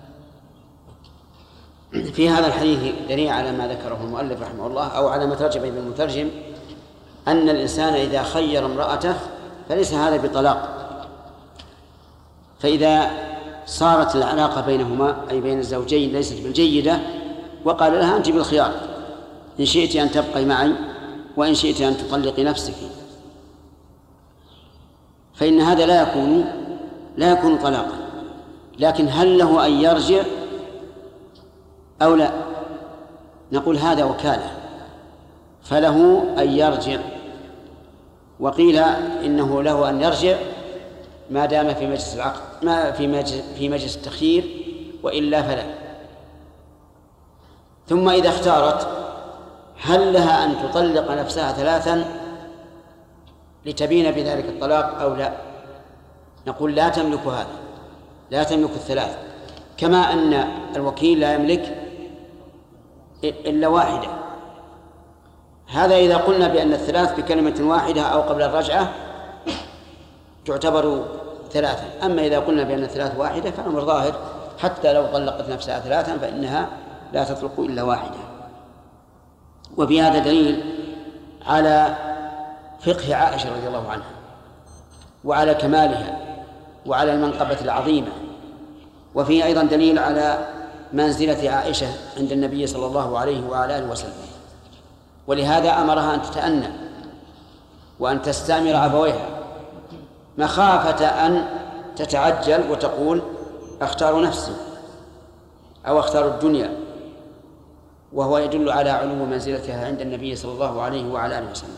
في هذا الحديث دليل على ما ذكره المؤلف رحمه الله أو على ما ترجم به المترجم أن الإنسان إذا خير امرأته فليس هذا بطلاق. فإذا صارت العلاقة بينهما أي بين الزوجين ليست بالجيدة وقال لها أنت بالخيار إن شئت أن تبقي معي وإن شئت أن تطلقي نفسك فإن هذا لا يكون لا يكون طلاقا. لكن هل له أن يرجع أو لا؟ نقول هذا وكالة فله أن يرجع. وقيل إنه له أن يرجع ما دام في مجلس العقد ما في مجلس في مجلس التخيير وإلا فلا. ثم إذا اختارت هل لها أن تطلق نفسها ثلاثا لتبين بذلك الطلاق أو لا؟ نقول لا تملك هذا لا تملك الثلاث كما أن الوكيل لا يملك إلا واحدة. هذا إذا قلنا بأن الثلاث بكلمة واحدة أو قبل الرجعة تعتبر ثلاثا. أما إذا قلنا بأن الثلاث واحدة فالأمر ظاهر حتى لو طلقت نفسها ثلاثا فإنها لا تطلق إلا واحدة. وفي هذا دليل على فقه عائشة رضي الله عنها وعلى كمالها وعلى المنقبة العظيمة. وفيه أيضا دليل على منزلة عائشة عند النبي صلى الله عليه وعلى آله وسلم. ولهذا أمرها أن تتأنى وأن تستأمر أبويها مخافة أن تتعجل وتقول أختار نفسي أو أختار الدنيا، وهو يدل على علو منزلتها عند النبي صلى الله عليه وعلى آله وسلم.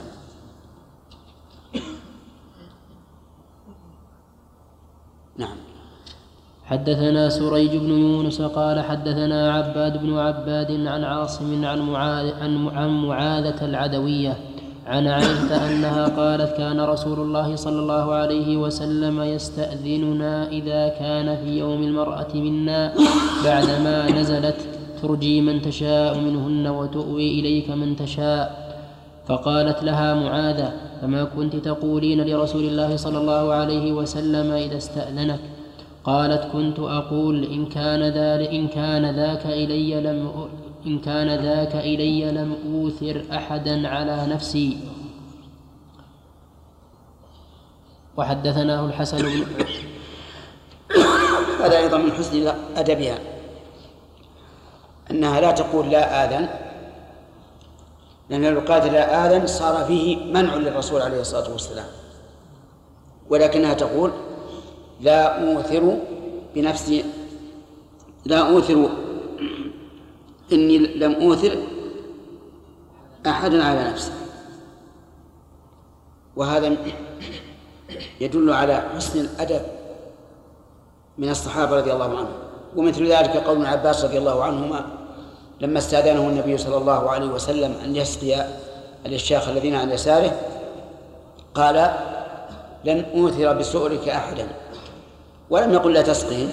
نعم. حدثنا سريج بن يونس قال حدثنا عباد بن عباد عن عاصم عن معاذ عن معاذة العدوية عن عائشة أنها قالت كان رسول الله صلى الله عليه وسلم يستأذننا إذا كان في يوم المرأة منا بعدما نزلت ترجي من تشاء منهن وتؤوي إليك من تشاء. فقالت لها معاذة فما كنت تقولين لرسول الله صلى الله عليه وسلم إذا استأذنك؟ قالت كنت أقول إن كان ذلك إن كان ذاك إلي لم إن كان ذاك إلي لم أوثر أحدا على نفسي. وحدثناه الحسن بن هذا أيضا من حسن أدبها أنها لا تقول لا آذن، لأن لو قالت لا آذن صار فيه منع للرسول عليه الصلاة والسلام، ولكنها تقول لا أوثر بنفسي لا أوثر إني لم أوثر أحدا على نفسي. وهذا يدل على حسن الأدب من الصحابة رضي الله عنهم. ومثل ذلك قول ابن عباس رضي الله عنهما لما استأذنه النبي صلى الله عليه وسلم أن يسقي الأشياخ الذين عن يساره قال لن أوثر بسؤلك أحدا، ولم يقل لا تسقهم،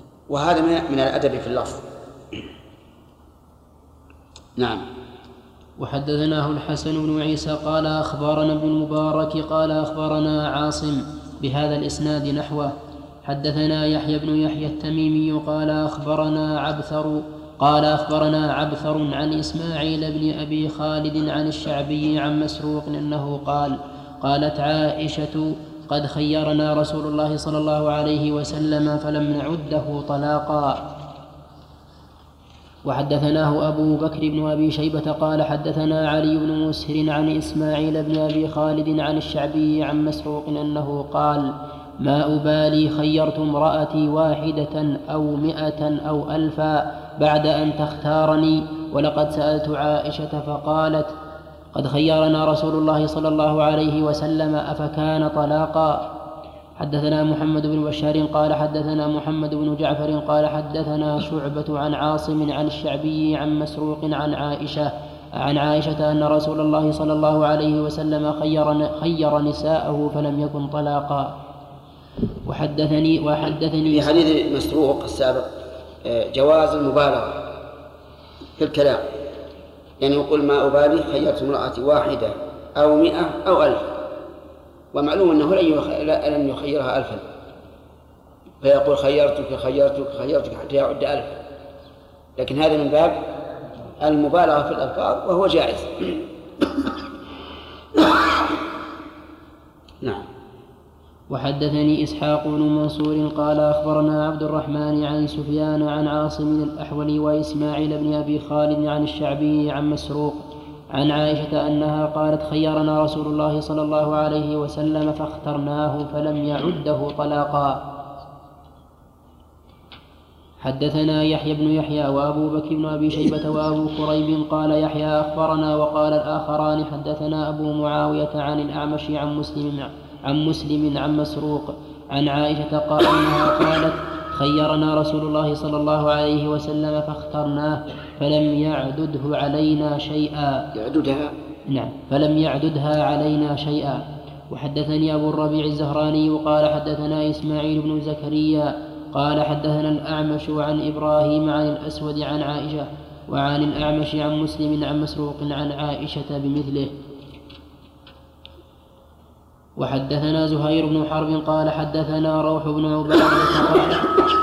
وهذا من الأدب في اللفظ. نعم. وحدثناه الحسن بن عيسى قال أخبرنا ابن المبارك قال أخبرنا عاصم بهذا الإسناد نحوه. حدثنا يحيى بن يحيى التميمي قال أخبرنا عبثر قال أخبرنا عبثر عن إسماعيل بن أبي خالد عن الشعبي عن مسروق أنه قال قالت عائشة قد خيرنا رسول الله صلى الله عليه وسلم فلم نعده طلاقا. وحدثناه أبو بكر بن أبي شيبة قال حدثنا علي بن مسهر عن إسماعيل بن أبي خالد عن الشعبي عن مسروق أنه قال ما أبالي خيرت امرأتي واحدة أو مئة أو ألفا بعد أن تختارني، ولقد سألت عائشة فقالت قد خيرنا رسول الله صلى الله عليه وسلم أفكان طلاقا. حدثنا محمد بن بشار قال حدثنا محمد بن جعفر قال حدثنا شعبة عن عاصم عن الشعبي عن مسروق عن عائشة عن عائشة أن رسول الله صلى الله عليه وسلم خير, خير نساءه فلم يكن طلاقا. وحدثني وحدثني في حديث مسروق السابق جواز المبالغة في الكلام، يعني يقول ما أبالي خيرت امرأتي واحدة أو مئة أو ألف، ومعلوم أنه لن يخيرها ألفا، فيقول خيرتك خيرتك خيرتك حتى يعد ألف، لكن هذا من باب المبالغة في الألفاظ وهو جائز. نعم. وحدثني إسحاق بن منصور قال أخبرنا عبد الرحمن عن سفيان عن عاصم الأحول وإسماعيل بن أبي خالد عن الشعبي عن مسروق عن عائشة أنها قالت خيرنا رسول الله صلى الله عليه وسلم فاخترناه فلم يعده طلاقا. حدثنا يحيى بن يحيى وأبو بكر بن أبي شيبة وأبو كريب قال يحيى أخبرنا وقال الآخران حدثنا أبو معاوية عن الأعمش عن مسلم عن مسلم عن مسروق عن عائشة قال أنها قالت خيرنا رسول الله صلى الله عليه وسلم فاخترناه فلم يعدده علينا شيئا. يعددها نعم فلم يعددها علينا شيئا. وحدثني أبو الربيع الزهراني قال حدثنا إسماعيل بن زكريا قال حدثنا الأعمش عن إبراهيم عن الأسود عن عائشة وعن الأعمش عن مسلم عن مسروق عن عائشة بمثله. وحدثنا زهير بن حرب قال حدثنا روح بن عبادة قال,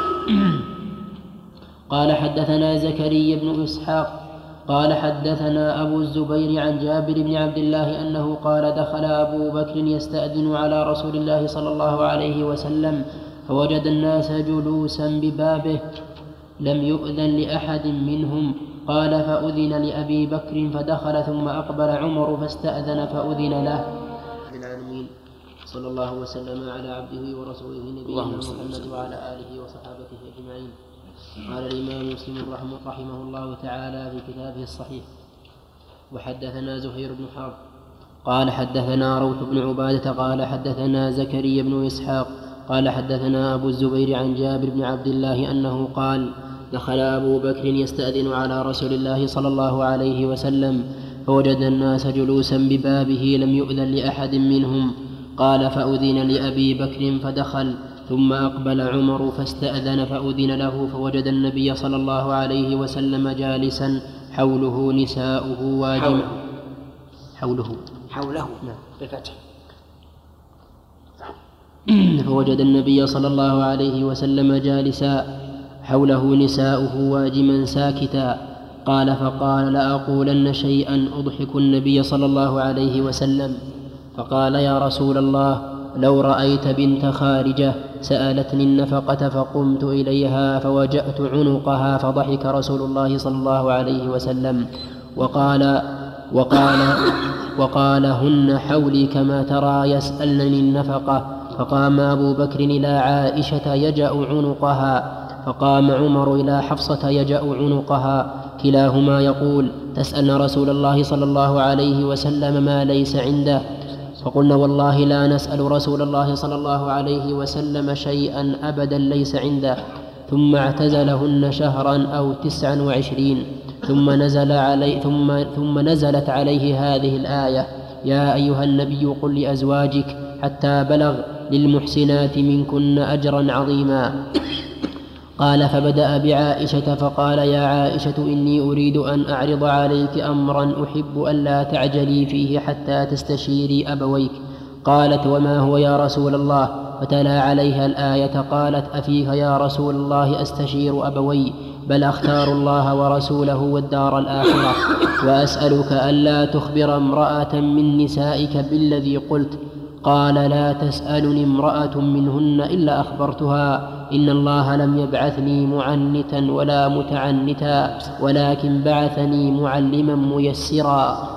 قال حدثنا زكريا بن إسحاق قال حدثنا أبو الزبير عن جابر بن عبد الله أنه قال دخل أبو بكر يستأذن على رسول الله صلى الله عليه وسلم فوجد الناس جلوسا ببابه لم يؤذن لأحد منهم، قال فأذن لأبي بكر فدخل ثم أقبل عمر فاستأذن فأذن له. العالمين صلى الله وسلم على عبده ورسوله نبينا محمد وعلى آله وصحابته أجمعين. قال الإمام مسلم رحمه, رحمه الله تعالى في كتابه الصحيح وحدثنا زهير بن حرب قال حدثنا روح بن عبادة قال حدثنا زكريا بن إسحاق قال حدثنا أبو الزبير عن جابر بن عبد الله أنه قال دخل أبو بكر يستأذن على رسول الله صلى الله عليه وسلم فوجد الناس جلوسا ببابه لم يؤذن لأحد منهم، قال فأذن لأبي بكر فدخل ثم أقبل عمر فاستأذن فأذن له فوجد النبي صلى الله عليه وسلم جالسا حوله نساؤه واجمع حوله حوله بفتح فوجد النبي صلى الله عليه وسلم جالسا حوله نساؤه واجما ساكتا، قال فقال لأقولن شيئا أضحك النبي صلى الله عليه وسلم، فقال يا رسول الله لو رأيت بنت خارجة سألتني النفقة فقمت إليها فوجأت عنقها فضحك رسول الله صلى الله عليه وسلم وقال وقال وقال هن حولي كما ترى يسألني النفقة، فقام أبو بكر إلى عائشة يجأ عنقها فقام عمر إلى حفصة يجأ عنقها كلاهما يقول تسألن رسول الله صلى الله عليه وسلم ما ليس عنده، فقلنا والله لا نسأل رسول الله صلى الله عليه وسلم شيئا أبدا ليس عنده. ثم اعتزلهن شهرا أو تسعا وعشرين ثم, نزل علي ثم, ثم نزلت عليه هذه الآية يا أيها النبي قل لأزواجك حتى بلغ للمحسنات منكن أجرا عظيما. قال فبدأ بعائشة فقال يا عائشة إني أريد أن أعرض عليك أمرا أحب ألا تعجلي فيه حتى تستشيري أبويك. قالت وما هو يا رسول الله؟ فتلا عليها الآية قالت أفيك يا رسول الله أستشير أبوي بل أختار الله ورسوله والدار الآخرة وأسألك ألا تخبر امرأة من نسائك بالذي قلت. قال لا تسألني امرأة منهن إلا أخبرتها إن الله لم يبعثني معنتا ولا متعنتا ولكن بعثني معلما ميسرا.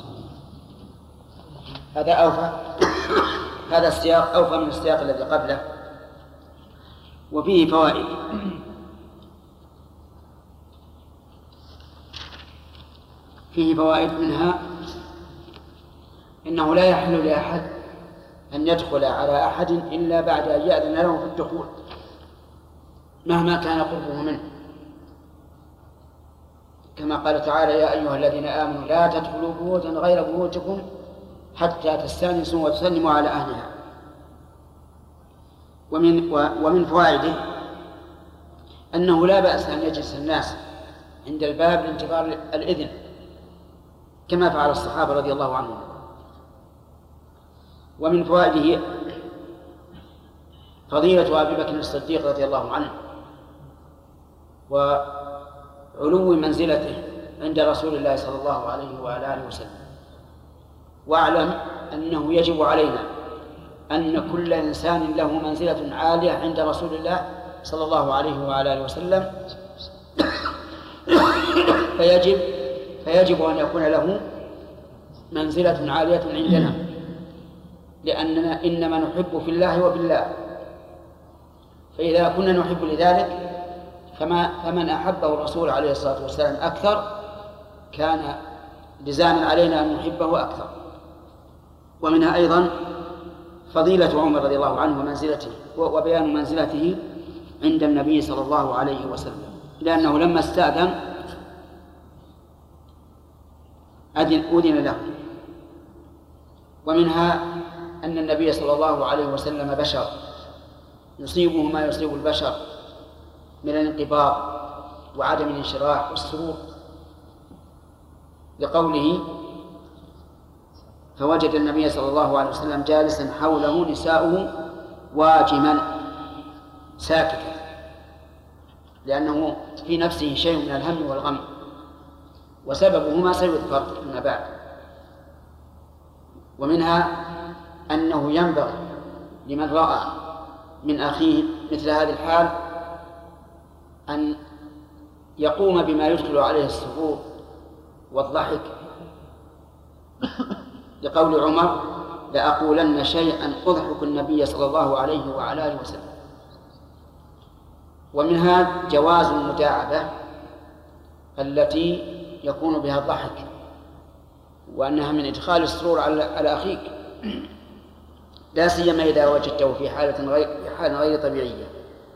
هذا أوفى هذا السياق أوفى من السياق الذي قبله وفيه فوائد. فيه فوائد منها إنه لا يحل لأحد أن يدخل على أحد إلا بعد أن يأذن له في الدخول مهما كان قربه منه، كما قال تعالى يا أيها الذين آمنوا لا تدخلوا بيوتا غير بيوتكم حتى تستأنسوا وتسلموا على أهلها. ومن, ومن فوائده أنه لا بأس أن يجلس الناس عند الباب لانتظار الإذن كما فعل الصحابة رضي الله عنهم. ومن فوائده فضيلة أبي بكر الصديق رضي الله عنه وعلو منزلته عند رسول الله صلى الله عليه وعلى آله وسلم. واعلم أنه يجب علينا أن كل إنسان له منزلة عالية عند رسول الله صلى الله عليه وعلى آله وسلم فيجب فيجب أن يكون له منزلة عالية عندنا، لأننا إنما نحب في الله وبالله. فإذا كنا نحب لذلك فما فمن أحبه الرسول عليه الصلاة والسلام أكثر كان لزاما علينا أن نحبه أكثر. ومنها أيضا فضيلة عمر رضي الله عنه ومنزلته وبيان منزلته عند النبي صلى الله عليه وسلم، لأنه لما استأذن أذن له. ومنها أن النبي صلى الله عليه وسلم بشر يصيبه ما يصيب البشر من الانقباض وعدم الانشراح والسرور، لقوله فوجد النبي صلى الله عليه وسلم جالسا حوله نساؤه واجما ساكتا، لأنه في نفسه شيء من الهم والغم وسببه ما سيذكر فيما بعد. ومنها أنه ينبغي لمن رأى من أخيه مثل هذه الحال أن يقوم بما يدخل عليه السرور والضحك، لقول عمر لأقولن شيئا أضحك النبي صلى الله عليه وعلى آله وسلم. ومنها جواز المداعبة التي يكون بها الضحك، وأنها من إدخال السرور على أخيك، لا سيما إذا وجدته في حالة غير, حالة غير طبيعية.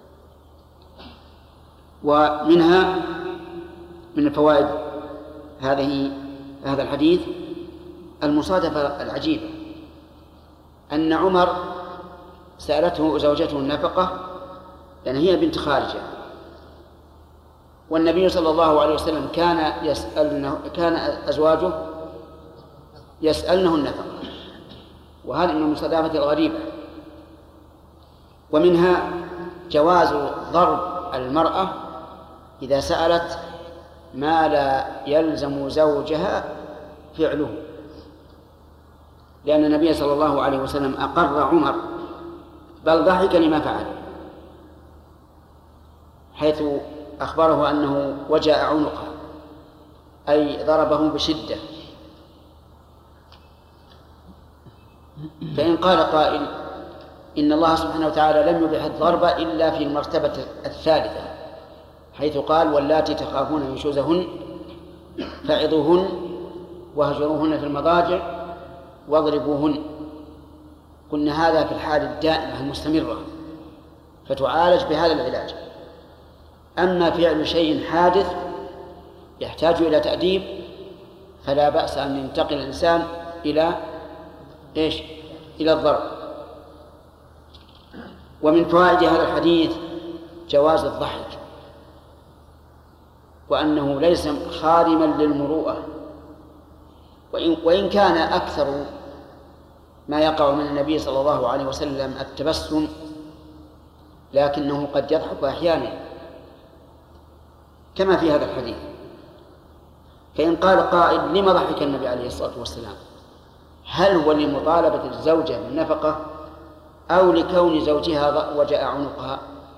ومنها من الفوائد هذه هذا الحديث المصادفة العجيبة، أن عمر سألته زوجته النفقة لأن هي بنت خارجة، والنبي صلى الله عليه وسلم كان يسألنه كان أزواجه يسألنه النفقة، وهذا من المصادفة الغريبة. ومنها جواز ضرب المرأة إذا سألت ما لا يلزم زوجها فعله، لأن النبي صلى الله عليه وسلم أقر عمر بل ضحك لما فعل، حيث أخبره أنه وجاء عنقه أي ضربه بشدة. فإن قال قائل إن الله سبحانه وتعالى لم يبح الضرب إلا في المرتبة الثالثة، حيث قال واللاتي تخافون نشوزهن فعظوهن واهجروهن في المضاجع واضربوهن، قلنا هذا في الحال الدائمة المستمرة فتعالج بهذا العلاج. أما فعل شيء حادث يحتاج إلى تأديب فلا بأس أن ينتقل الإنسان إلى إيش؟ إلى الضرب. ومن فوائد هذا الحديث جواز الضحك، وأنه ليس خارما للمروءة، وإن, وإن كان أكثر ما يقع من النبي صلى الله عليه وسلم التبسم، لكنه قد يضحك أحيانا كما في هذا الحديث. فإن قال قائل لما ضحك النبي عليه الصلاة والسلام؟ هل هو لمطالبة الزوجة بالنفقة أو لكون زوجها وجاء عنقها؟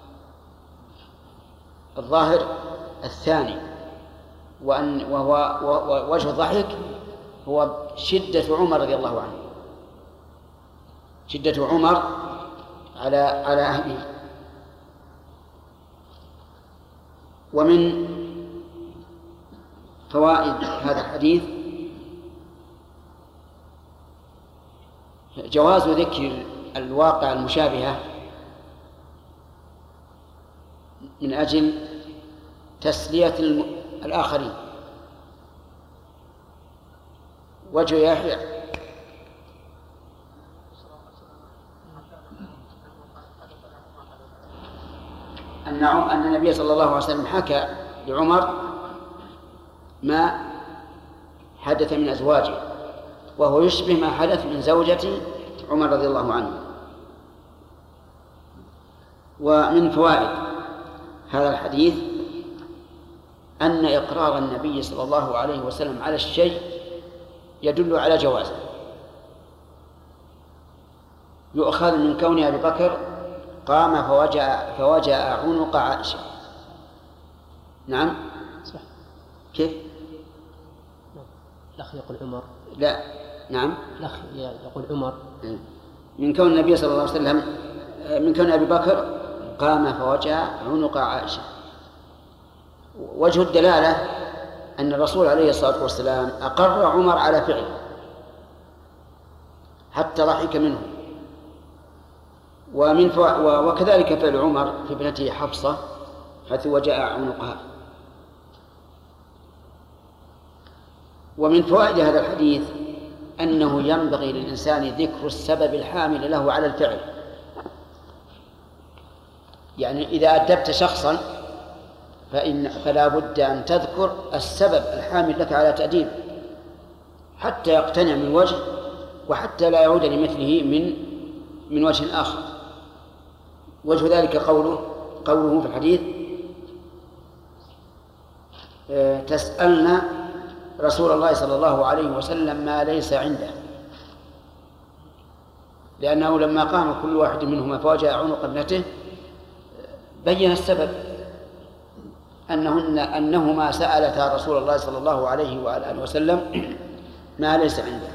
الظاهر الثاني، وأن وهو وجه الضحك هو شدة عمر رضي الله عنه، شدة عمر على على أهله. ومن فوائد هذا الحديث جواز ذكر الواقع المشابهة من أجل تسلية الآخرين. وجه يحيى أن أن النبي صلى الله عليه وسلم حكى لعمر ما حدث من أزواجه، وهو يشبه ما حدث من زوجة عمر رضي الله عنه. ومن فوائد هذا الحديث أن إقرار النبي صلى الله عليه وسلم على الشيء يدل على جوازه. يؤخذ من كون أبي بكر قام فوجأ, فوجأ عنق عائشة. نعم صح. كيف؟ الأخ يقول عمر. لا نعم الأخ يقول عمر من كون النبي صلى الله عليه وسلم من كون أبي بكر قام فوجأ عنق عائشة. وجه الدلالة أن الرسول عليه الصلاة والسلام أقر عمر على فعله حتى ضحك منه. ومن فو... وكذلك فعل عمر في ابنته حفصة حيث وجاء عنقها. ومن فوائد هذا الحديث أنه ينبغي للإنسان ذكر السبب الحامل له على الفعل. يعني إذا أدبت شخصا فإن فلا بد أن تذكر السبب الحامل لك على تأديب حتى يقتنع من وجه وحتى لا يعود لمثله من من وجه آخر. وجه ذلك قوله قوله في الحديث تسألنا رسول الله صلى الله عليه وسلم ما ليس عنده، لأنه لما قام كل واحد منهما فوجأ عنق ابنته بين السبب أنهن أنهما سألتا رسول الله صلى الله عليه وآله وسلم ما ليس عنده.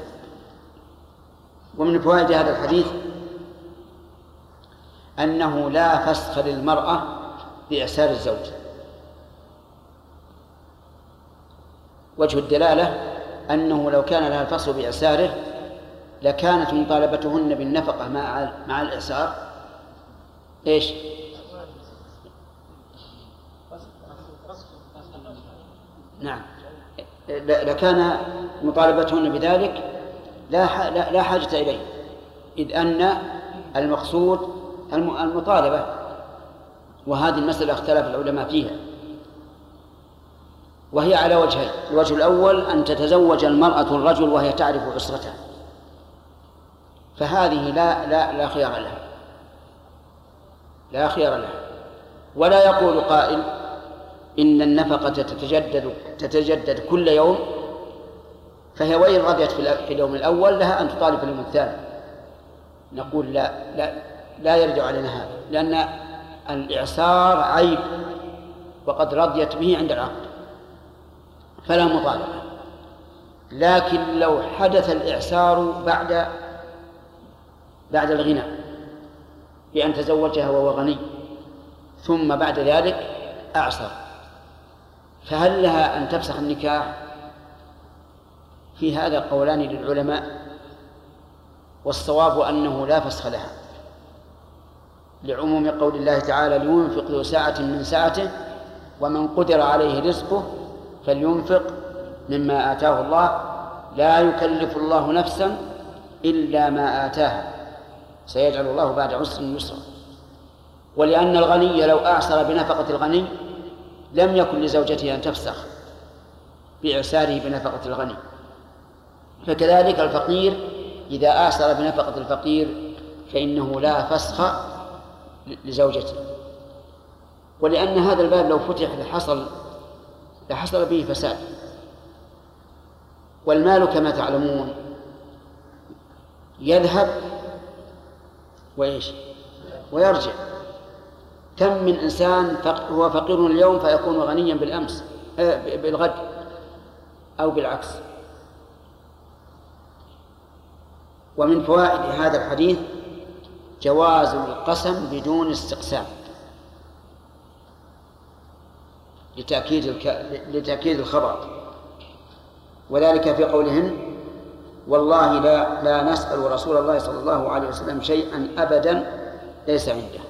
ومن فوائد هذا الحديث أنه لا فسخ للمرأة بإعسار الزوج. وجه الدلالة أنه لو كان لها الفسخ بإعساره لكانت مطالبتهن بالنفقة مع مع الإعسار إيش؟ نعم لكان مطالبتهن بذلك لا لا حاجة إليه، إذ أن المقصود المطالبة. وهذه المسألة اختلف العلماء فيها، وهي على وجهين. الوجه الأول أن تتزوج المرأة الرجل وهي تعرف أسرته، فهذه لا لا لا خيار لها لا خيار لها ولا يقول قائل إن النفقة تتجدد تتجدد كل يوم، فهي وإن رضيت في اليوم الأول لها أن تطالب في اليوم الثاني. نقول لا لا لا يرجع علينا هذا، لأن الإعسار عيب وقد رضيت به عند العقد فلا مطالبة. لكن لو حدث الإعسار بعد بعد الغنى بأن تزوجها وهو غني ثم بعد ذلك أعسر، فهل لها أن تفسخ النكاح؟ في هذا قولان للعلماء، والصواب أنه لا فسخ لها لعموم قول الله تعالى لينفق ذو سعة من سعته ومن قدر عليه رزقه فلينفق مما آتاه الله لا يكلف الله نفسا إلا ما آتاها سيجعل الله بعد عسر يسرا. ولأن الغني لو أعسر بنفقة الغني لم يكن لزوجته أن تفسخ بإعساره بنفقة الغني، فكذلك الفقير إذا أعسر بنفقة الفقير فإنه لا فسخ لزوجته. ولأن هذا الباب لو فتح لحصل لحصل به فساد. والمال كما تعلمون يذهب وإيش ويرجع. كم من إنسان هو فقير اليوم فيكون غنيا بالأمس بالغد أو بالعكس. ومن فوائد هذا الحديث جواز القسم بدون استقسام لتأكيد الك... لتأكيد الخبر، وذلك في قولهن والله لا لا نسأل رسول الله صلى الله عليه وسلم شيئا أبدا ليس عنده.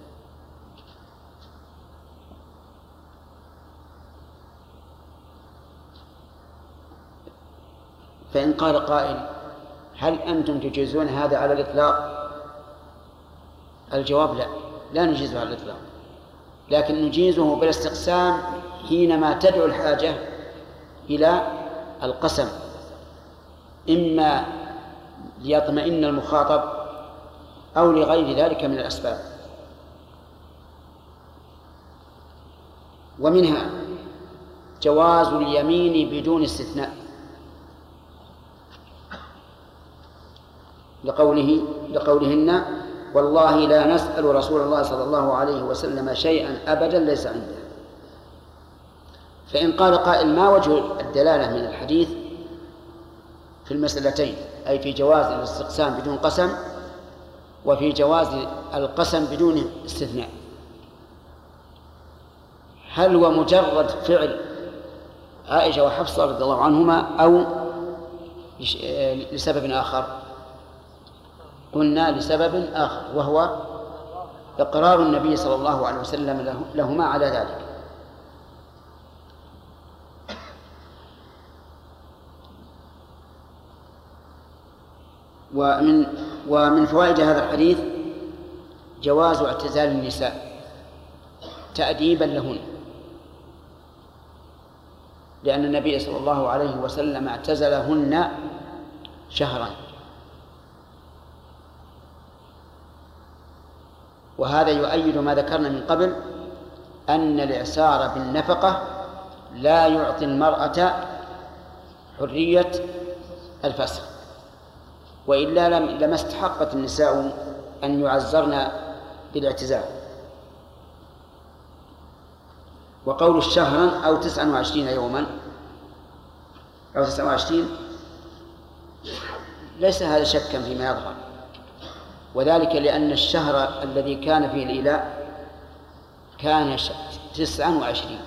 فإن قال قائل هل أنتم تجيزون هذا على الإطلاق؟ الجواب لا، لا نجيزه على الإطلاق، لكن نجيزه بالاستقسام حينما تدعو الحاجة إلى القسم، إما ليطمئن المخاطب أو لغير ذلك من الأسباب. ومنها جواز اليمين بدون استثناء لقوله لقولهن والله لا نسأل رسول الله صلى الله عليه وسلم شيئا أبدا ليس عنده. فإن قال قائل ما وجه الدلالة من الحديث في المسألتين، أي في جواز الاستقسام بدون قسم وفي جواز القسم بدون استثناء؟ هل هو مجرد فعل عائشة وحفصة رضي الله عنهما أو لسبب آخر؟ قلنا لسبب آخر، وهو إقرار النبي صلى الله عليه وسلم لهما على ذلك. ومن ومن فوائد هذا الحديث جواز اعتزال النساء تأديبا لهن، لأن النبي صلى الله عليه وسلم اعتزلهن شهرا، وهذا يؤيد ما ذكرنا من قبل أن الإعسار بالنفقة لا يعطي المرأة حرية الفسخ، وإلا لما استحقت النساء أن يعزرن بالاعتزال. وقول الشهرا أو تسعة وعشرين يوما أو تسعة وعشرين ليس هذا شكا فيما يظهر، وذلك لأن الشهر الذي كان فيه الإيلاء كان تسعة وعشرين،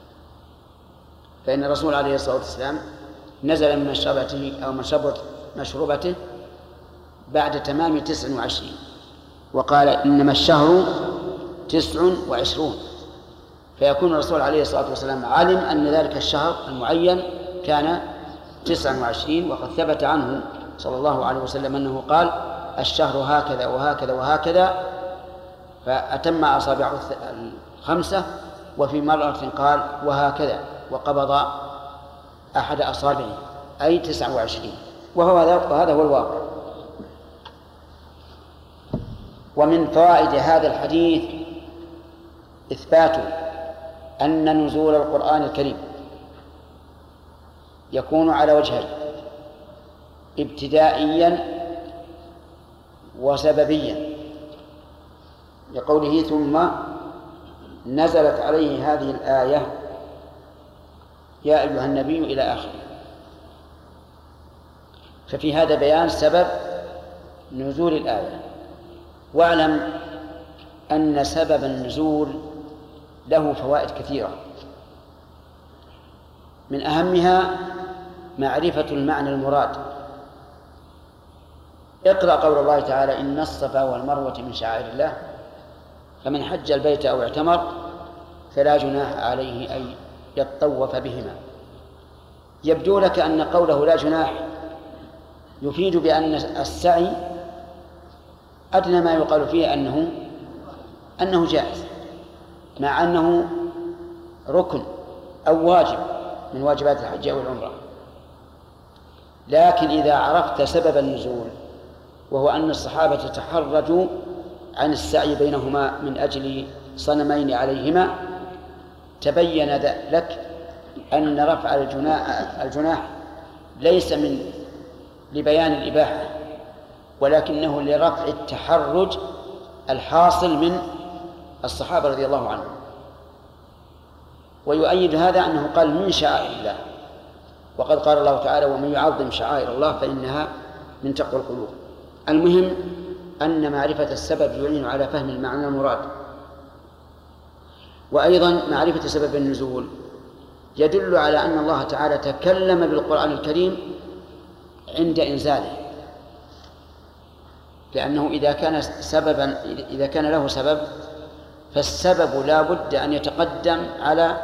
فإن الرسول عليه الصلاة والسلام نزل من مشربته أو مشربته بعد تمام تسع وعشرين، وقال إنما الشهر تسع وعشرون، فيكون الرسول عليه الصلاة والسلام علم أن ذلك الشهر المعين كان تسع وعشرين، وقد ثبت عنه صلى الله عليه وسلم أنه قال الشهر هكذا وهكذا وهكذا، فأتم أصابعه الخمسة، وفي مرة قال وهكذا وقبض أحد أصابعه أي تسع وعشرين، وهو هذا هو الواقع. ومن فوائد هذا الحديث إثبات أن نزول القرآن الكريم يكون على وجهين: ابتدائيا وسببيا، لقوله ثم نزلت عليه هذه الآية يا أيها النبي إلى آخره، ففي هذا بيان سبب نزول الآية. واعلم أن سبب النزول له فوائد كثيرة، من أهمها معرفة المعنى المراد. اقرأ قول الله تعالى إن الصفا والمروة من شعائر الله فمن حج البيت أو اعتمر فلا جناح عليه أن يطوف بهما. يبدو لك أن قوله لا جناح يفيد بأن السعي أدنى ما يقال فيه أنه أنه جائز مع أنه ركن أو واجب من واجبات الحج أو العمرة. لكن إذا عرفت سبب النزول وهو أن الصحابة تحرجوا عن السعي بينهما من أجل صنمين عليهما، تبين لك أن رفع الجناح ليس من لبيان الإباحة، ولكنه لرفع التحرج الحاصل من الصحابة رضي الله عنهم. ويؤيد هذا أنه قال من شعائر الله، وقد قال الله تعالى ومن يعظم شعائر الله فإنها من تقوى القلوب. المهم أن معرفة السبب يعين على فهم المعنى المراد. وأيضا معرفة سبب النزول يدل على أن الله تعالى تكلم بالقرآن الكريم عند إنزاله، لأنه إذا كان سببا إذا كان له سبب فالسبب لا بد أن يتقدم على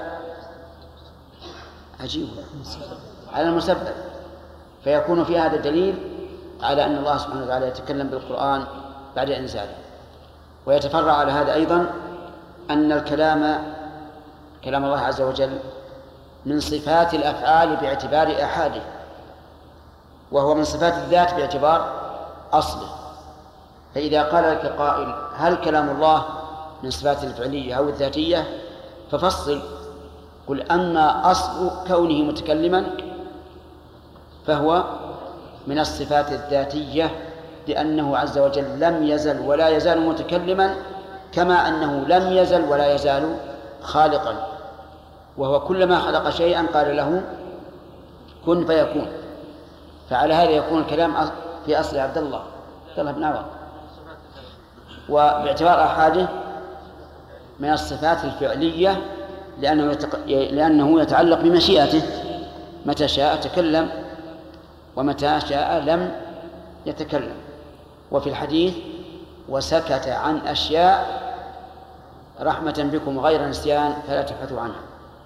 عجيب على المسبب، فيكون في هذا دليل على أن الله سبحانه وتعالى يتكلم بالقرآن بعد إنزاله. ويتفرع على هذا أيضا أن الكلام كلام الله عز وجل من صفات الأفعال باعتبار أحاده، وهو من صفات الذات باعتبار أصله. فإذا قال لك قائل هل كلام الله من صفات الفعلية أو الذاتية ففصل، قل أما أصل كونه متكلما فهو من الصفات الذاتية، لأنه عز وجل لم يزل ولا يزال متكلما، كما أنه لم يزل ولا يزال خالقا، وهو كلما خلق شيئا قال له كن فيكون. فعلى هذا يكون الكلام في أصل عبد الله عبد الله بن عوض، وباعتبار أحاده من الصفات الفعلية لأنه, يتق... لأنه يتعلق بمشيئته، متى شاء تكلم ومتى شاء لم يتكلم. وفي الحديث وسكت عن أشياء رحمة بكم غير نسيان فلا تبحثوا عنها.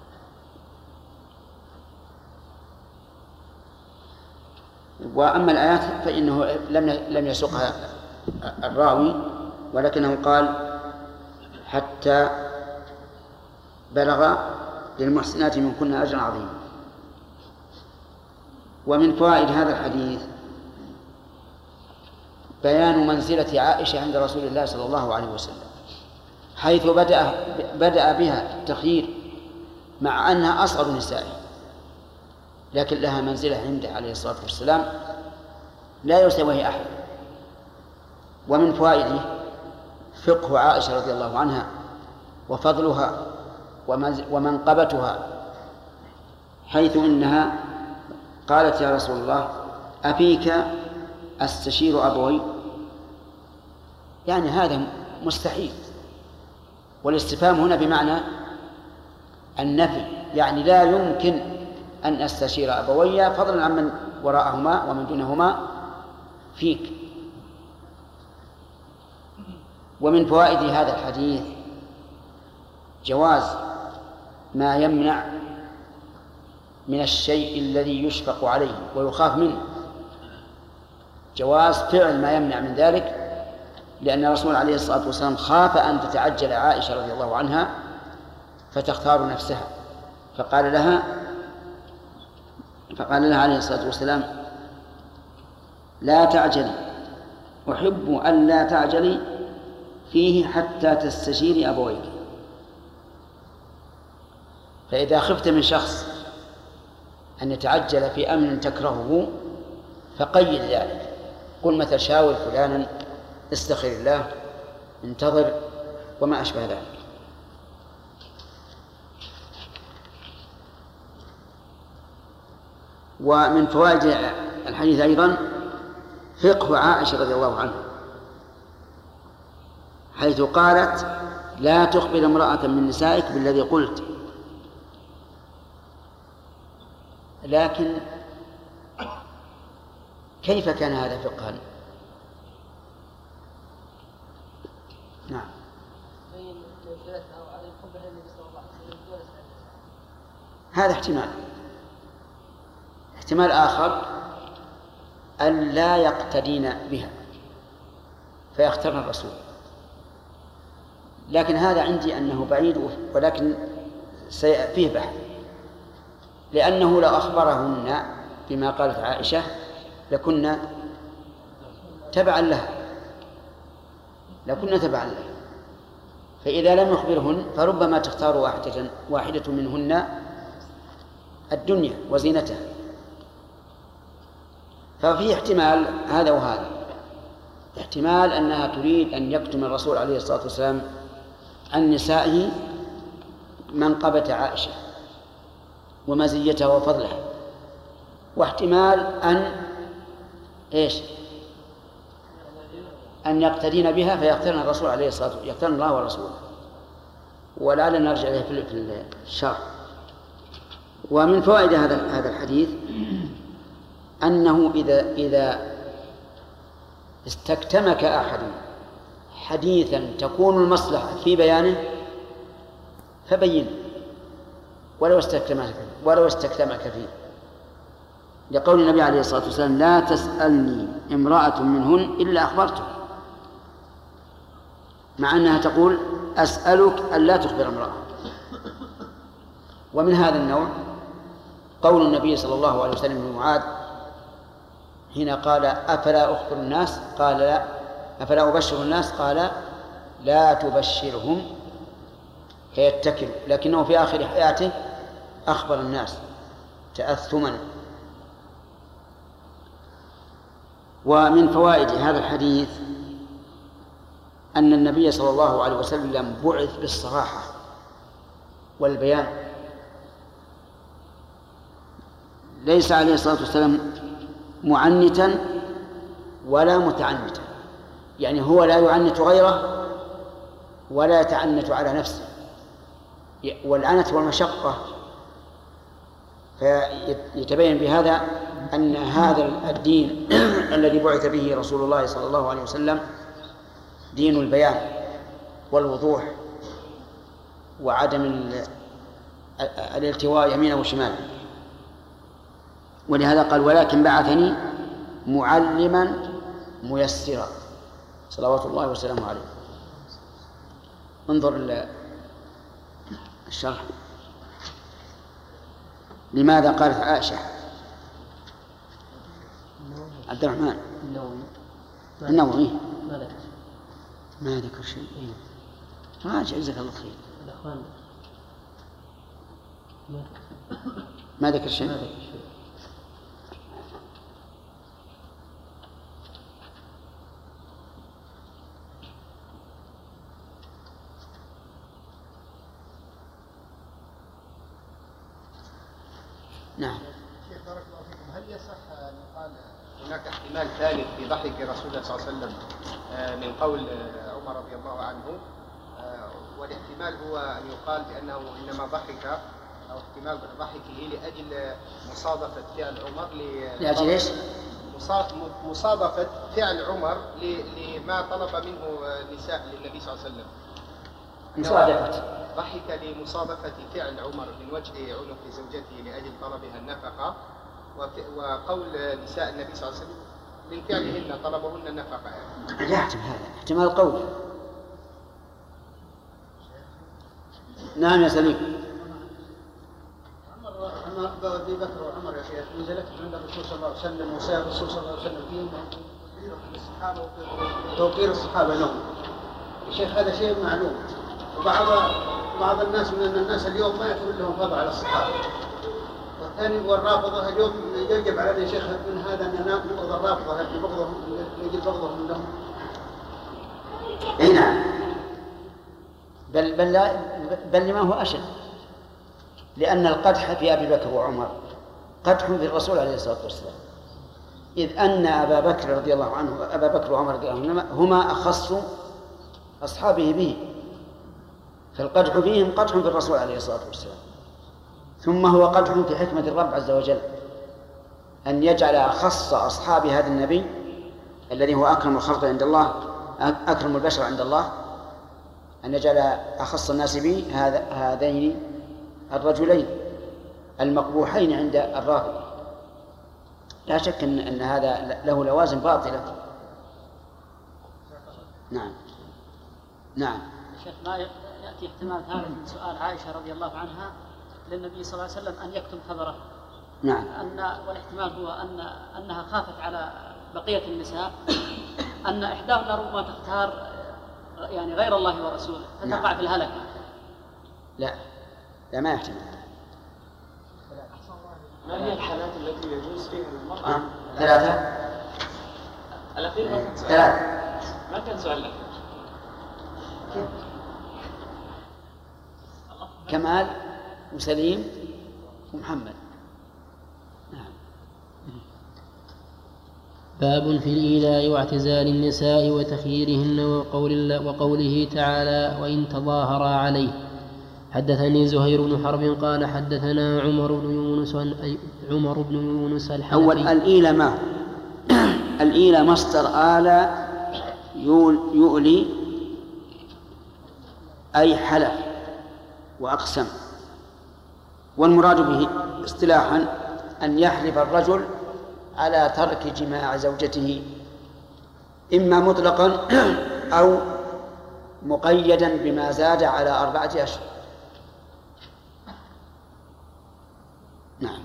وأما الآيات فإنه لم لم يسقها الراوي، ولكنه قال حتى بلغ للمحسنات منكن أجرا عظيما. ومن فوائد هذا الحديث بيان منزلة عائشة عند رسول الله صلى الله عليه وسلم، حيث بدأ بدأ بها التخيير مع أنها أصغر نسائه، لكن لها منزلة عنده عليه الصلاة والسلام لا يساويه أحد. ومن فوائده فقه عائشة رضي الله عنها وفضلها ومنقبتها، حيث إنها قالت يا رسول الله أفيك أستشير أبوي، يعني هذا مستحيل، والاستفهام هنا بمعنى النفي، يعني لا يمكن أن أستشير أبوي فضلا عن من وراءهما ومن دونهما فيك. ومن فوائد هذا الحديث جواز ما يمنع من الشيء الذي يشفق عليه ويخاف منه، جواز فعل ما يمنع من ذلك، لأن الرسول عليه الصلاة والسلام خاف أن تتعجل عائشة رضي الله عنها فتختار نفسها، فقال لها فقال لها عليه الصلاة والسلام لا تعجلي، أحب أن لا تعجلي فيه حتى تستشيري أبويك. فإذا خفت من شخص أن يتعجل في أمر تكرهه فقيد ذلك، قل مثل شاور فلانا، استخر الله، انتظر، وما أشبه ذلك. ومن فوائد الحديث أيضا فقه عائشة رضي الله عنها، حيث قالت لا تخبر امرأة من نسائك بالذي قلت. لكن كيف كان هذا فقها؟ نعم، هذا احتمال. احتمال آخر أن لا يقتدين بها فيختارن الرسول، لكن هذا عندي أنه بعيد، ولكن فيه بحث، لأنه لو أخبرهن بما قالت عائشة لكنا تبعا لها لكنا تبعا لها فإذا لم يخبرهن فربما تختار واحدة, واحدة منهن الدنيا وزينتها. ففي احتمال هذا وهذا، احتمال أنها تريد أن يكتم الرسول عليه الصلاة والسلام عن نسائه منقبة عائشة ومزيتها وفضلها، واحتمال أن إيش أن يقتدين بها فيقترن الرسول عليه الصلاة والسلام، يقترن الله ورسوله. ولعلنا نرجع إليه في الشرح. ومن فوائد هذا هذا الحديث أنه إذا إذا استكتمك أحد حديثا تكون المصلحة في بيانه فبين ولو استكتمك ولو استكتمك فيه، لقول النبي عليه الصلاة والسلام: لا تسألني امرأة منهن إلا أخبرته، مع أنها تقول: أسألك ألا تخبر امرأة. ومن هذا النوع قول النبي صلى الله عليه وسلم لمعاذ حين قال: أفلا أخبر الناس؟ قال: لا. أفلا أبشر الناس؟ قال: لا تبشرهم فيتكلوا، لكنه في آخر حياته أخبر الناس تأثما. ومن فوائد هذا الحديث أن النبي صلى الله عليه وسلم بعث بالصراحة والبيان، ليس عليه الصلاة والسلام معنتا ولا متعنتا، يعني هو لا يعنت غيره ولا يتعنت على نفسه، والعنت والمشقة. فيتبين بهذا أن هذا الدين الذي بعث به رسول الله صلى الله عليه وسلم دين البيان والوضوح وعدم الالتواء يمينا وشمالا. ولهذا قال: ولكن بعثني معلما ميسرا، صلوات الله وسلامه عليه. انظر الشرح. لماذا قالت عائشة؟ عبد الرحمن النووي ما ذكر شيء. راجع جزاك الله خير. ما ذكر شيء. نعم. شيخ بارك الله فيكم، هل يصح أن يقال هناك احتمال ثالث في ضحك رسول الله صلى الله عليه وسلم من قول عمر رضي الله عنه، والاحتمال هو أن يقال بأنه إنما ضحك أو احتمال ضحكه لأجل مصادفة فعل عمر لأجل إيش؟ مصادفة فعل عمر لما طلب منه نساء للنبي صلى الله عليه وسلم. مصادفة ضحك لمصادفة فعل عمر من وجه عنق زوجته لأجل طلبها النفقة، وقول نساء النبي صلى الله عليه وسلم من فعلهن طلبهن النفقة. لا يحتمل هذا، احتمال قوي. نعم يا سليم. عمر أبي بكر وعمر يا شيخ نزلت عند الرسول صلى الله عليه وسلم وسائر الرسول صلى الله عليه وسلم فيهم الصحابة وتوقير الصحابة لهم. الشيخ هذا شيء معلوم، وبعض بعض الناس من الناس اليوم ما يعتبر لهم فضل على الصحابة، والثاني والرافضة اليوم يجب علينا يا شيخ من هذا أن نبغض الرافضة لكن بغضهم يجب بغضهم لهم. اي نعم، بل بل لا بل لما هو أشد، لأن القدح في أبي بكر وعمر قدح في الرسول عليه الصلاة والسلام، إذ أن أبا بكر رضي الله عنه أبا بكر وعمر رضي الله عنهما هما أخص أصحابه به، فالقدح فيهم قدح في الرسول عليه الصلاة والسلام. ثم هو قدح في حكمة الرب عز وجل أن يجعل أخص أصحاب هذا النبي الذي هو أكرم الخلق عند الله أكرم البشر عند الله، أن يجعل أخص الناس به هذا هذين الرجلين المقبوحين عند الرافضة. لا شك أن, أن هذا له لوازم باطلة. نعم نعم. شيخ ما يأتي احتمال ثالث من سؤال عائشة رضي الله عنها للنبي صلى الله عليه وسلم أن يكتم خبره. نعم. أن والاحتمال هو أن أنها خافت على بقية النساء أن إحداهن ربما تختار يعني غير الله ورسوله فتقع نعم. في الهلكة. لا لا ما يحتمل. ما هي الحالات التي يجوز فيها للمرأة؟ آه. ثلاثة. الأخير ما كان سؤال. ثلاثة. ما كان سؤال لك. كمال وسليم ومحمد. نعم. باب في الإيلاء واعتزال النساء وتخييرهن وقول وقوله تعالى وإن تظاهرا عليه. حدثني زهير بن حرب قال حدثنا عمر بن يونس عمر بن يونس الحنفي. أول الإيلة ما هو؟ الإيلة مصدر آل يؤلي أي حلف وأقسم، والمراد به اصطلاحا أن يحلف الرجل على ترك جماع زوجته إما مطلقا أو مقيدا بما زاد على أربعة أشهر. نعم.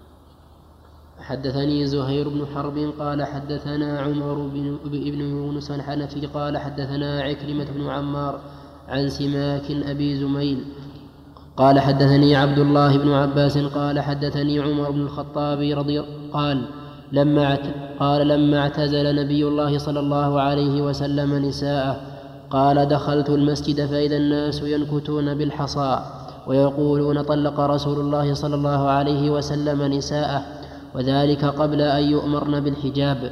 حدثني زهير بن حرب قال حدثنا عمر بن يونس الحنفي قال حدثنا عكرمة بن عمار عن سماك أبي زميل قال حدثني عبد الله بن عباس قال حدثني عمر بن الخطاب رضي قال لما قال لما اعتزل نبي الله صلى الله عليه وسلم نساءه قال دخلت المسجد فإذا الناس ينكتون بالحصى ويقولون طلق رسول الله صلى الله عليه وسلم نساءه وذلك قبل أن يؤمرن بالحجاب.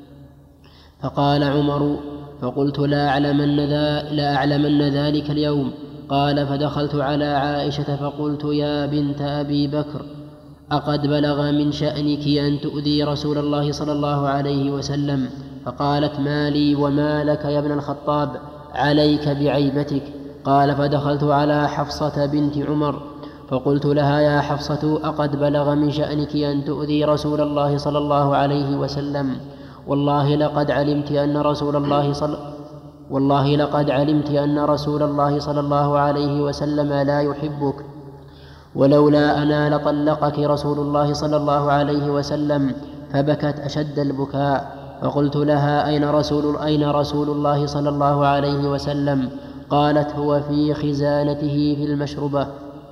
فقال عمر فقلت لا أعلمن, ذا لا أعلمن ذلك اليوم. قال فدخلت على عائشة فقلت يا بنت أبي بكر أقد بلغ من شأنك أن تؤذي رسول الله صلى الله عليه وسلم؟ فقالت ما لي وما لك يا ابن الخطاب عليك بعيبتك. قال فدخلت على حفصة بنت عمر فقلت لها يا حفصة أقد بلغ من شأنك أن تؤذي رسول الله صلى الله عليه وسلم؟ والله لقد علمت أن رسول الله صلى والله لقد علمت أن رسول الله صلى الله عليه وسلم لا يحبك، ولولا أنا لطلقك رسول الله صلى الله عليه وسلم. فبكت أشد البكاء. فقلت لها أين رسول, أين رسول الله صلى الله عليه وسلم؟ قالت هو في خزانته في المشربة.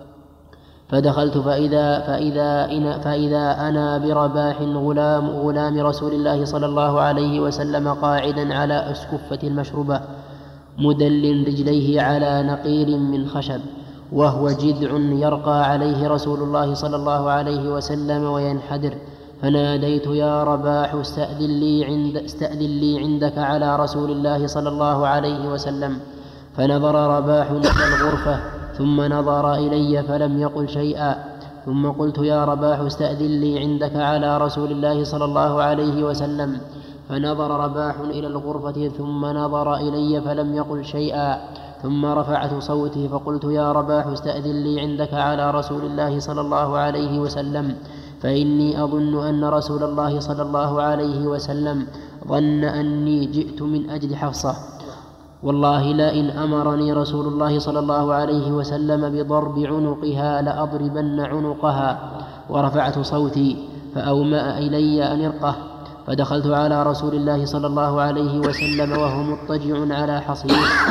فدخلت فإذا, فإذا, إن فإذا أنا برباح غلام, غلام رسول الله صلى الله عليه وسلم قاعدا على أسكفة المشربة مدل رجليه على نقير من خشب وهو جذع يرقى عليه رسول الله صلى الله عليه وسلم وينحدر. فناديت يا رباح استأذن لي, عند استأذن لي عندك على رسول الله صلى الله عليه وسلم. فنظر رباح إلى الغرفة ثم نظر إلي فلم يقل شيئا. ثم قلت يا رباح استأذن لي عندك على رسول الله صلى الله عليه وسلم. فنظر رباح إلى الغرفة ثم نظر إلي فلم يقل شيئا. ثم رفعت صوتي فقلت يا رباح استأذن لي عندك على رسول الله صلى الله عليه وسلم، فإني أظن أن رسول الله صلى الله عليه وسلم ظن أني جئت من أجل حفصة. والله لئن أمرني رسول الله صلى الله عليه وسلم بضرب عنقها لأضربن عنقها. ورفعت صوتي فأومأ إلي أن ارقه. فدخلت على رسول الله صلى الله عليه وسلم وهو مضطجع على حصير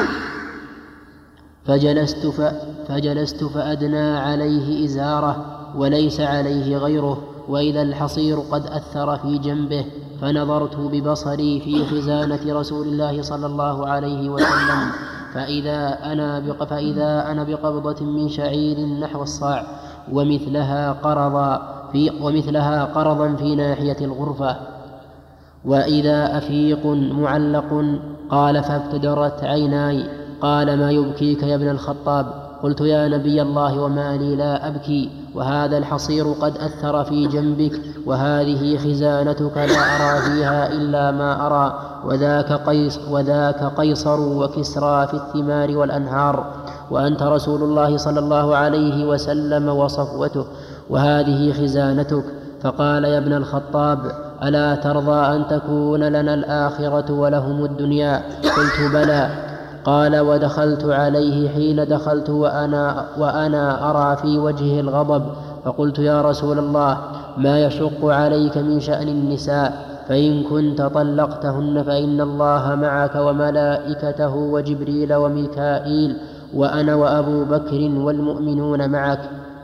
فجلست, ف... فجلست فأدنى عليه إزاره وليس عليه غيره، وإذا الحصير قد أثر في جنبه. فنظرت ببصري في خزانة رسول الله صلى الله عليه وسلم فإذا أنا, بق... فإذا أنا بقبضة من شعير نحو الصاع ومثلها قرضا في, ومثلها قرضا في ناحية الغرفة، وإذا أفيق معلق. قال فابتدرت عيناي. قال ما يبكيك يا ابن الخطاب؟ قلت يا نبي الله وما لي لا أبكي، وهذا الحصير قد أثر في جنبك، وهذه خزانتك لا أرى فيها إلا ما أرى، وذاك, قيص وذاك قيصر وكسرى في الثمار والأنهار، وأنت رسول الله صلى الله عليه وسلم وصفوته، وهذه خزانتك. فقال يا ابن الخطاب ألا ترضى أن تكون لنا الآخرة ولهم الدنيا؟ قلت بلى. قال ودخلت عليه حين دخلت وأنا, وأنا أرى في وجهه الغضب، فقلت يا رسول الله ما يشق عليك من شأن النساء؟ فإن كنت طلقتهن فإن الله معك وملائكته وجبريل وميكائيل وأنا وأبو بكر والمؤمنون معك.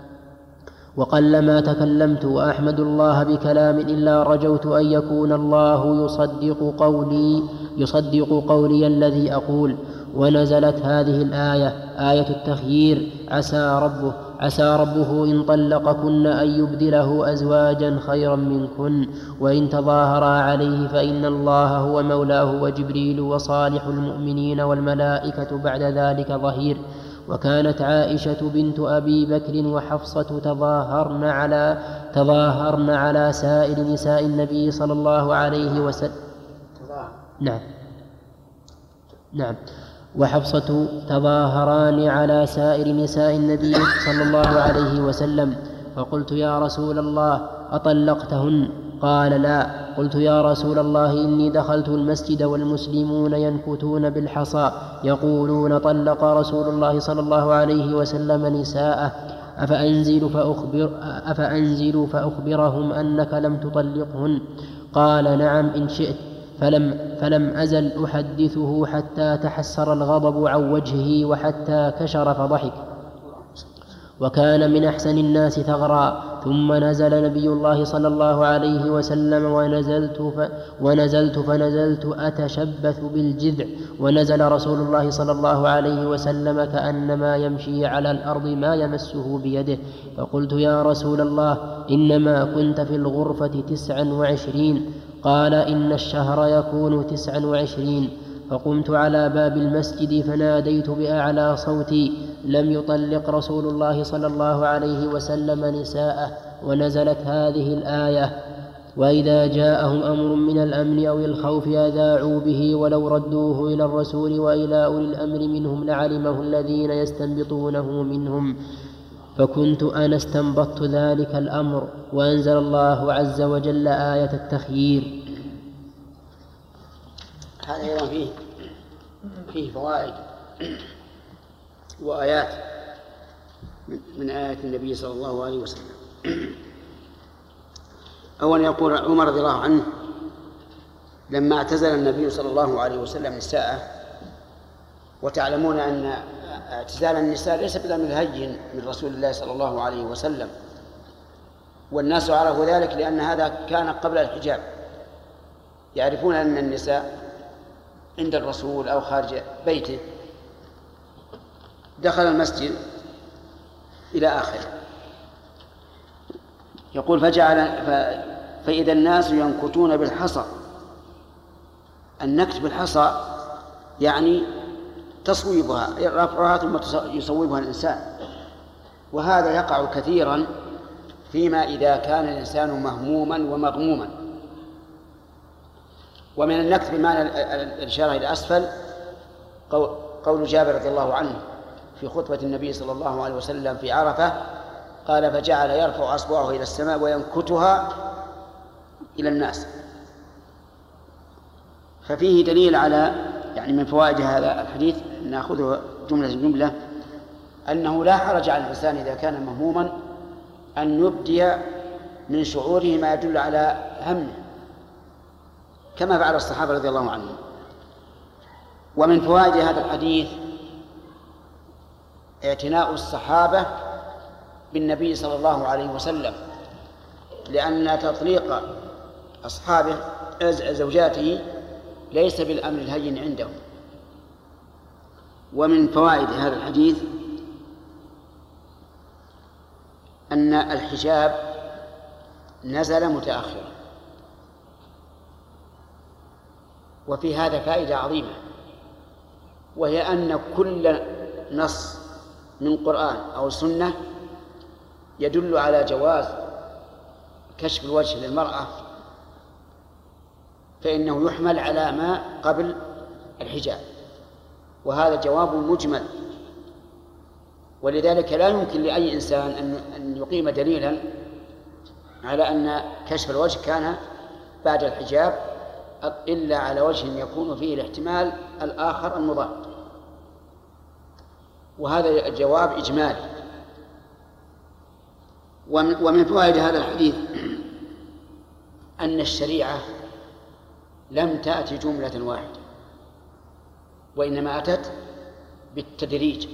وقلما تكلمت وأحمد الله بكلام إلا رجوت أن يكون الله يصدق قولي, يصدق قولي الذي أقول. ونزلت هذه الآية آية التخيير عسى ربه, عسى ربه إن طلقكن أن يبدله أزواجا خيرا منكن وإن تظاهرا عليه فإن الله هو مولاه وجبريل وصالح المؤمنين والملائكة بعد ذلك ظهير. وكانت عائشة بنت أبي بكر وحفصة تظاهرن على, تظاهرن على سائر نساء النبي صلى الله عليه وسلم. نعم نعم وحفصة تظاهران على سائر نساء النبي صلى الله عليه وسلم. فقلت يا رسول الله أطلقتهن؟ قال لا. قلت يا رسول الله إني دخلت المسجد والمسلمون ينكتون بالحصى يقولون طلق رسول الله صلى الله عليه وسلم نساءه، أفأنزل فأخبر أفأنزل فأخبرهم أنك لم تطلقهن؟ قال نعم إن شئت. فلم, فلم أزل أحدثه حتى تحسر الغضب عن وجهه وحتى كشر فضحك. وكان من أحسن الناس ثغرا. ثم نزل نبي الله صلى الله عليه وسلم ونزلت, ف ونزلت فنزلت أتشبث بالجذع، ونزل رسول الله صلى الله عليه وسلم كأنما يمشي على الأرض ما يمسه بيده. فقلت يا رسول الله إنما كنت في الغرفة تسعا وعشرين. قال إن الشهر يكون تسعا وعشرين. فقمت على باب المسجد فناديت بأعلى صوتي لم يطلق رسول الله صلى الله عليه وسلم نساءه. ونزلت هذه الآية وإذا جاءهم أمر من الأمن أو الخوف أذاعوا به ولو ردوه إلى الرسول وإلى أولي الأمر منهم لعلمه الذين يستنبطونه منهم. فكنت أنا استنبطت ذلك الأمر. وأنزل الله عز وجل آية التخيير. هذا أيضا فيه فيه فوائد وآيات من آيات النبي صلى الله عليه وسلم. أولا يقول عمر رضي الله عنه لما اعتزل النبي صلى الله عليه وسلم نساءه، وتعلمون أن اعتزال النساء ليس بالأمر الهين من رسول الله صلى الله عليه وسلم، والناس عرفوا ذلك لأن هذا كان قبل الحجاب، يعرفون أن النساء عند الرسول أو خارج بيته. دخل المسجد إلى آخره. يقول فجعل ف... فإذا الناس ينكتون بالحصى. النكت بالحصى يعني تصويبها، رفعها ثم يصوبها الإنسان، وهذا يقع كثيرا فيما إذا كان الإنسان مهموما ومغموما. ومن النكت بمعنى الإشارة إلى أسفل قول جابر رضي الله عنه في خطبة النبي صلى الله عليه وسلم في عرفة قال فجعل يرفع أصبعه إلى السماء وينكتها إلى الناس. ففيه دليل على يعني من فوائد هذا الحديث نأخذه جملة جملة أنه لا حرج على الإنسان إذا كان مهموما أن يبدي من شعوره ما يدل على همه كما فعل الصحابة رضي الله عنهم. ومن فوائد هذا الحديث اعتناء الصحابة بالنبي صلى الله عليه وسلم، لأن تطليق أصحابه زوجاته ليس بالأمر الهين عندهم. ومن فوائد هذا الحديث أن الحجاب نزل متأخرا، وفي هذا فائدة عظيمة، وهي أن كل نص من قرآن أو سنة يدل على جواز كشف الوجه للمرأة فإنه يحمل على ما قبل الحجاب، وهذا جواب مجمل. ولذلك لا يمكن لأي إنسان أن يقيم دليلا على أن كشف الوجه كان بعد الحجاب إلا على وجه يكون فيه الاحتمال الآخر المضاد. وهذا جواب إجمالي. ومن فوائد هذا الحديث أن الشريعة لم تأتي جملة واحدة، وإنما أتت بالتدريج،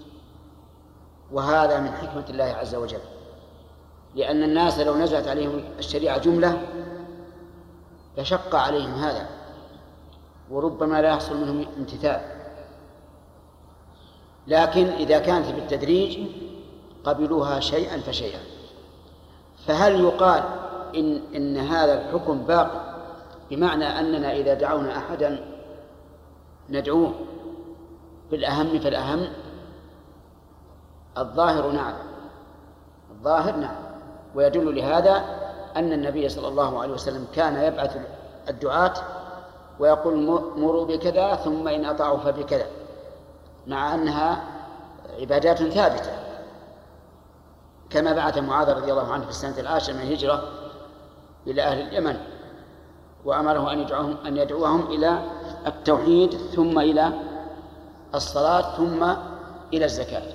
وهذا من حكمة الله عز وجل، لأن الناس لو نزلت عليهم الشريعة جملة لشق عليهم هذا، وربما لا يحصل منهم امتثال. لكن إذا كانت بالتدريج قبلوها شيئا فشيئا. فهل يقال إن, إن هذا الحكم باقي، بمعنى أننا إذا دعونا أحدا ندعوه بالأهم فالأهم؟ الظاهر نعم، الظاهر نعم. ويدل لهذا أن النبي صلى الله عليه وسلم كان يبعث الدعاة ويقول مروا بكذا ثم إن أطاعوا فبكذا، مع أنها عبادات ثابتة، كما بعث معاذ رضي الله عنه في السنة العاشرة من الهجرة إلى أهل اليمن وأمره أن يدعوهم, أن يدعوهم إلى التوحيد ثم إلى الصلاة ثم إلى الزكاة.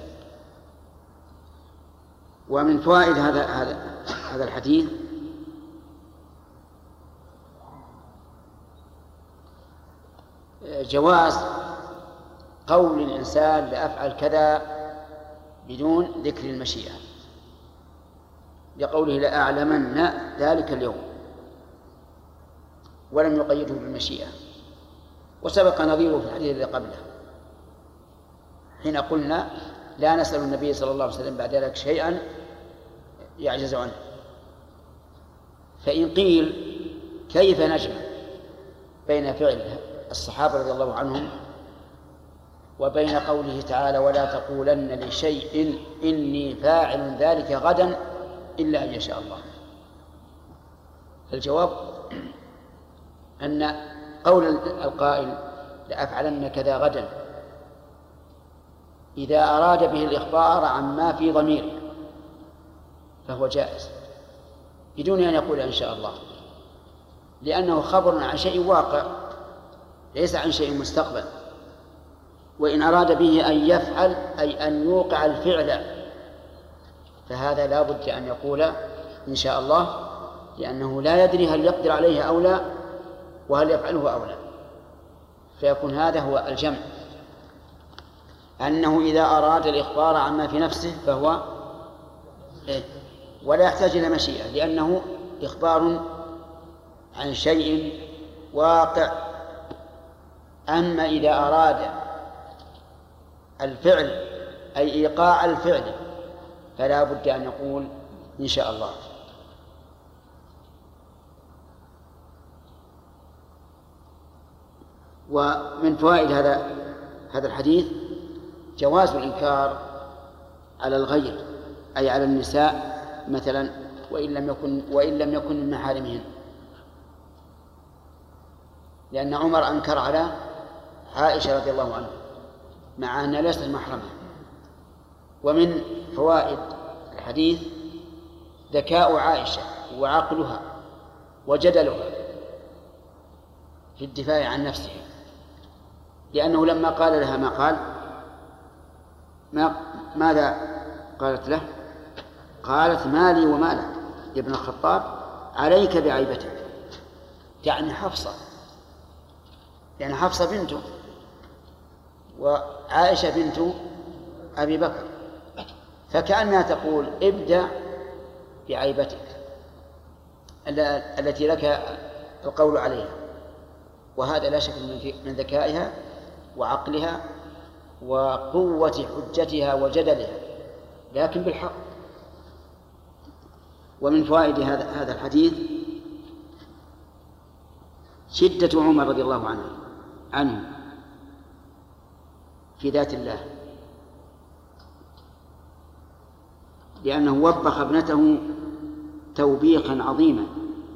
ومن فوائد هذا هذا هذا الحديث جواز قول الإنسان لأفعل كذا بدون ذكر المشيئة، لقوله لأعلمن ذلك اليوم، ولم يقيده بالمشيئة. وسبق نظيره في الحديث الذي قبله حين قلنا لا نسأل النبي صلى الله عليه وسلم بعد ذلك شيئا يعجز عنه. فإن قيل كيف نجمع بين فعل الصحابة رضي الله عنهم وبين قوله تعالى ولا تقولن لشيء إني فاعل ذلك غدا إلا أن يشاء الله؟ الجواب أن قول القائل لأفعلن كذا غدا إذا أراد به الإخبار عما في ضميره فهو جائز بدون أن يقول إن شاء الله، لأنه خبر عن شيء واقع ليس عن شيء مستقبل. وإن أراد به أن يفعل أي أن يوقع الفعل فهذا لا بد أن يقول إن شاء الله، لأنه لا يدري هل يقدر عليه أو لا وهل يفعله أو لا. فيكون هذا هو الجمع، أنه إذا أراد الإخبار عما في نفسه فهو إيه؟ ولا يحتاج إلى مشيئة، لأنه إخبار عن شيء واقع. أما إذا أراد الفعل أي إيقاع الفعل فلا بد أن يقول إن شاء الله. ومن فوائد هذا هذا الحديث جواز الإنكار على الغير، أي على النساء مثلا، وإن لم يكن وإن لم يكن من محارمهن، لأن عمر أنكر على عائشة رضي الله عنها مع أنها ليست محرمة. ومن فوائد الحديث ذكاء عائشة وعقلها وجدلها في الدفاع عن نفسها، لأنه لما قال لها ما قال ما ماذا قالت له؟ قالت مالي ومالك يا ابن الخطاب عليك بعيبتك، يعني حفصة، يعني حفصة بنته وعائشة بنت أبي بكر، فكأنها تقول ابدأ بعيبتك التي لك القول عليها. وهذا لا شك من ذكائها وعقلها وقوة حجتها وجدلها، لكن بالحق. ومن فوائد هذا هذا الحديث شدة عمر رضي الله عنه عنه في ذات الله، لأنه وبخ ابنته توبيخا عظيما،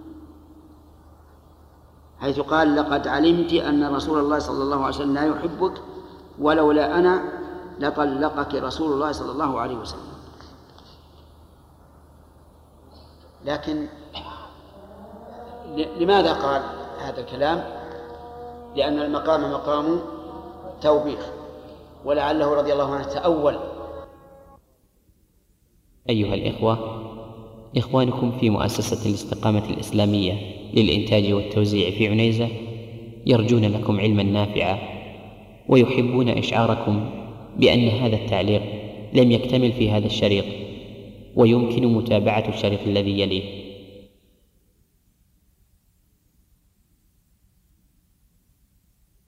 حيث قال لقد علمت أن رسول الله صلى الله عليه وسلم لا يحبك ولولا أنا لطلقك رسول الله صلى الله عليه وسلم. لكن لماذا قال هذا الكلام؟ لأن المقام مقام توبيخ، ولعله رضي الله عنه تأول. أيها الإخوة، إخوانكم في مؤسسة الاستقامة الإسلامية للإنتاج والتوزيع في عنيزة يرجون لكم علما نافعا، ويحبون إشعاركم بأن هذا التعليق لم يكتمل في هذا الشريط، ويمكن متابعة الشريط الذي يليه.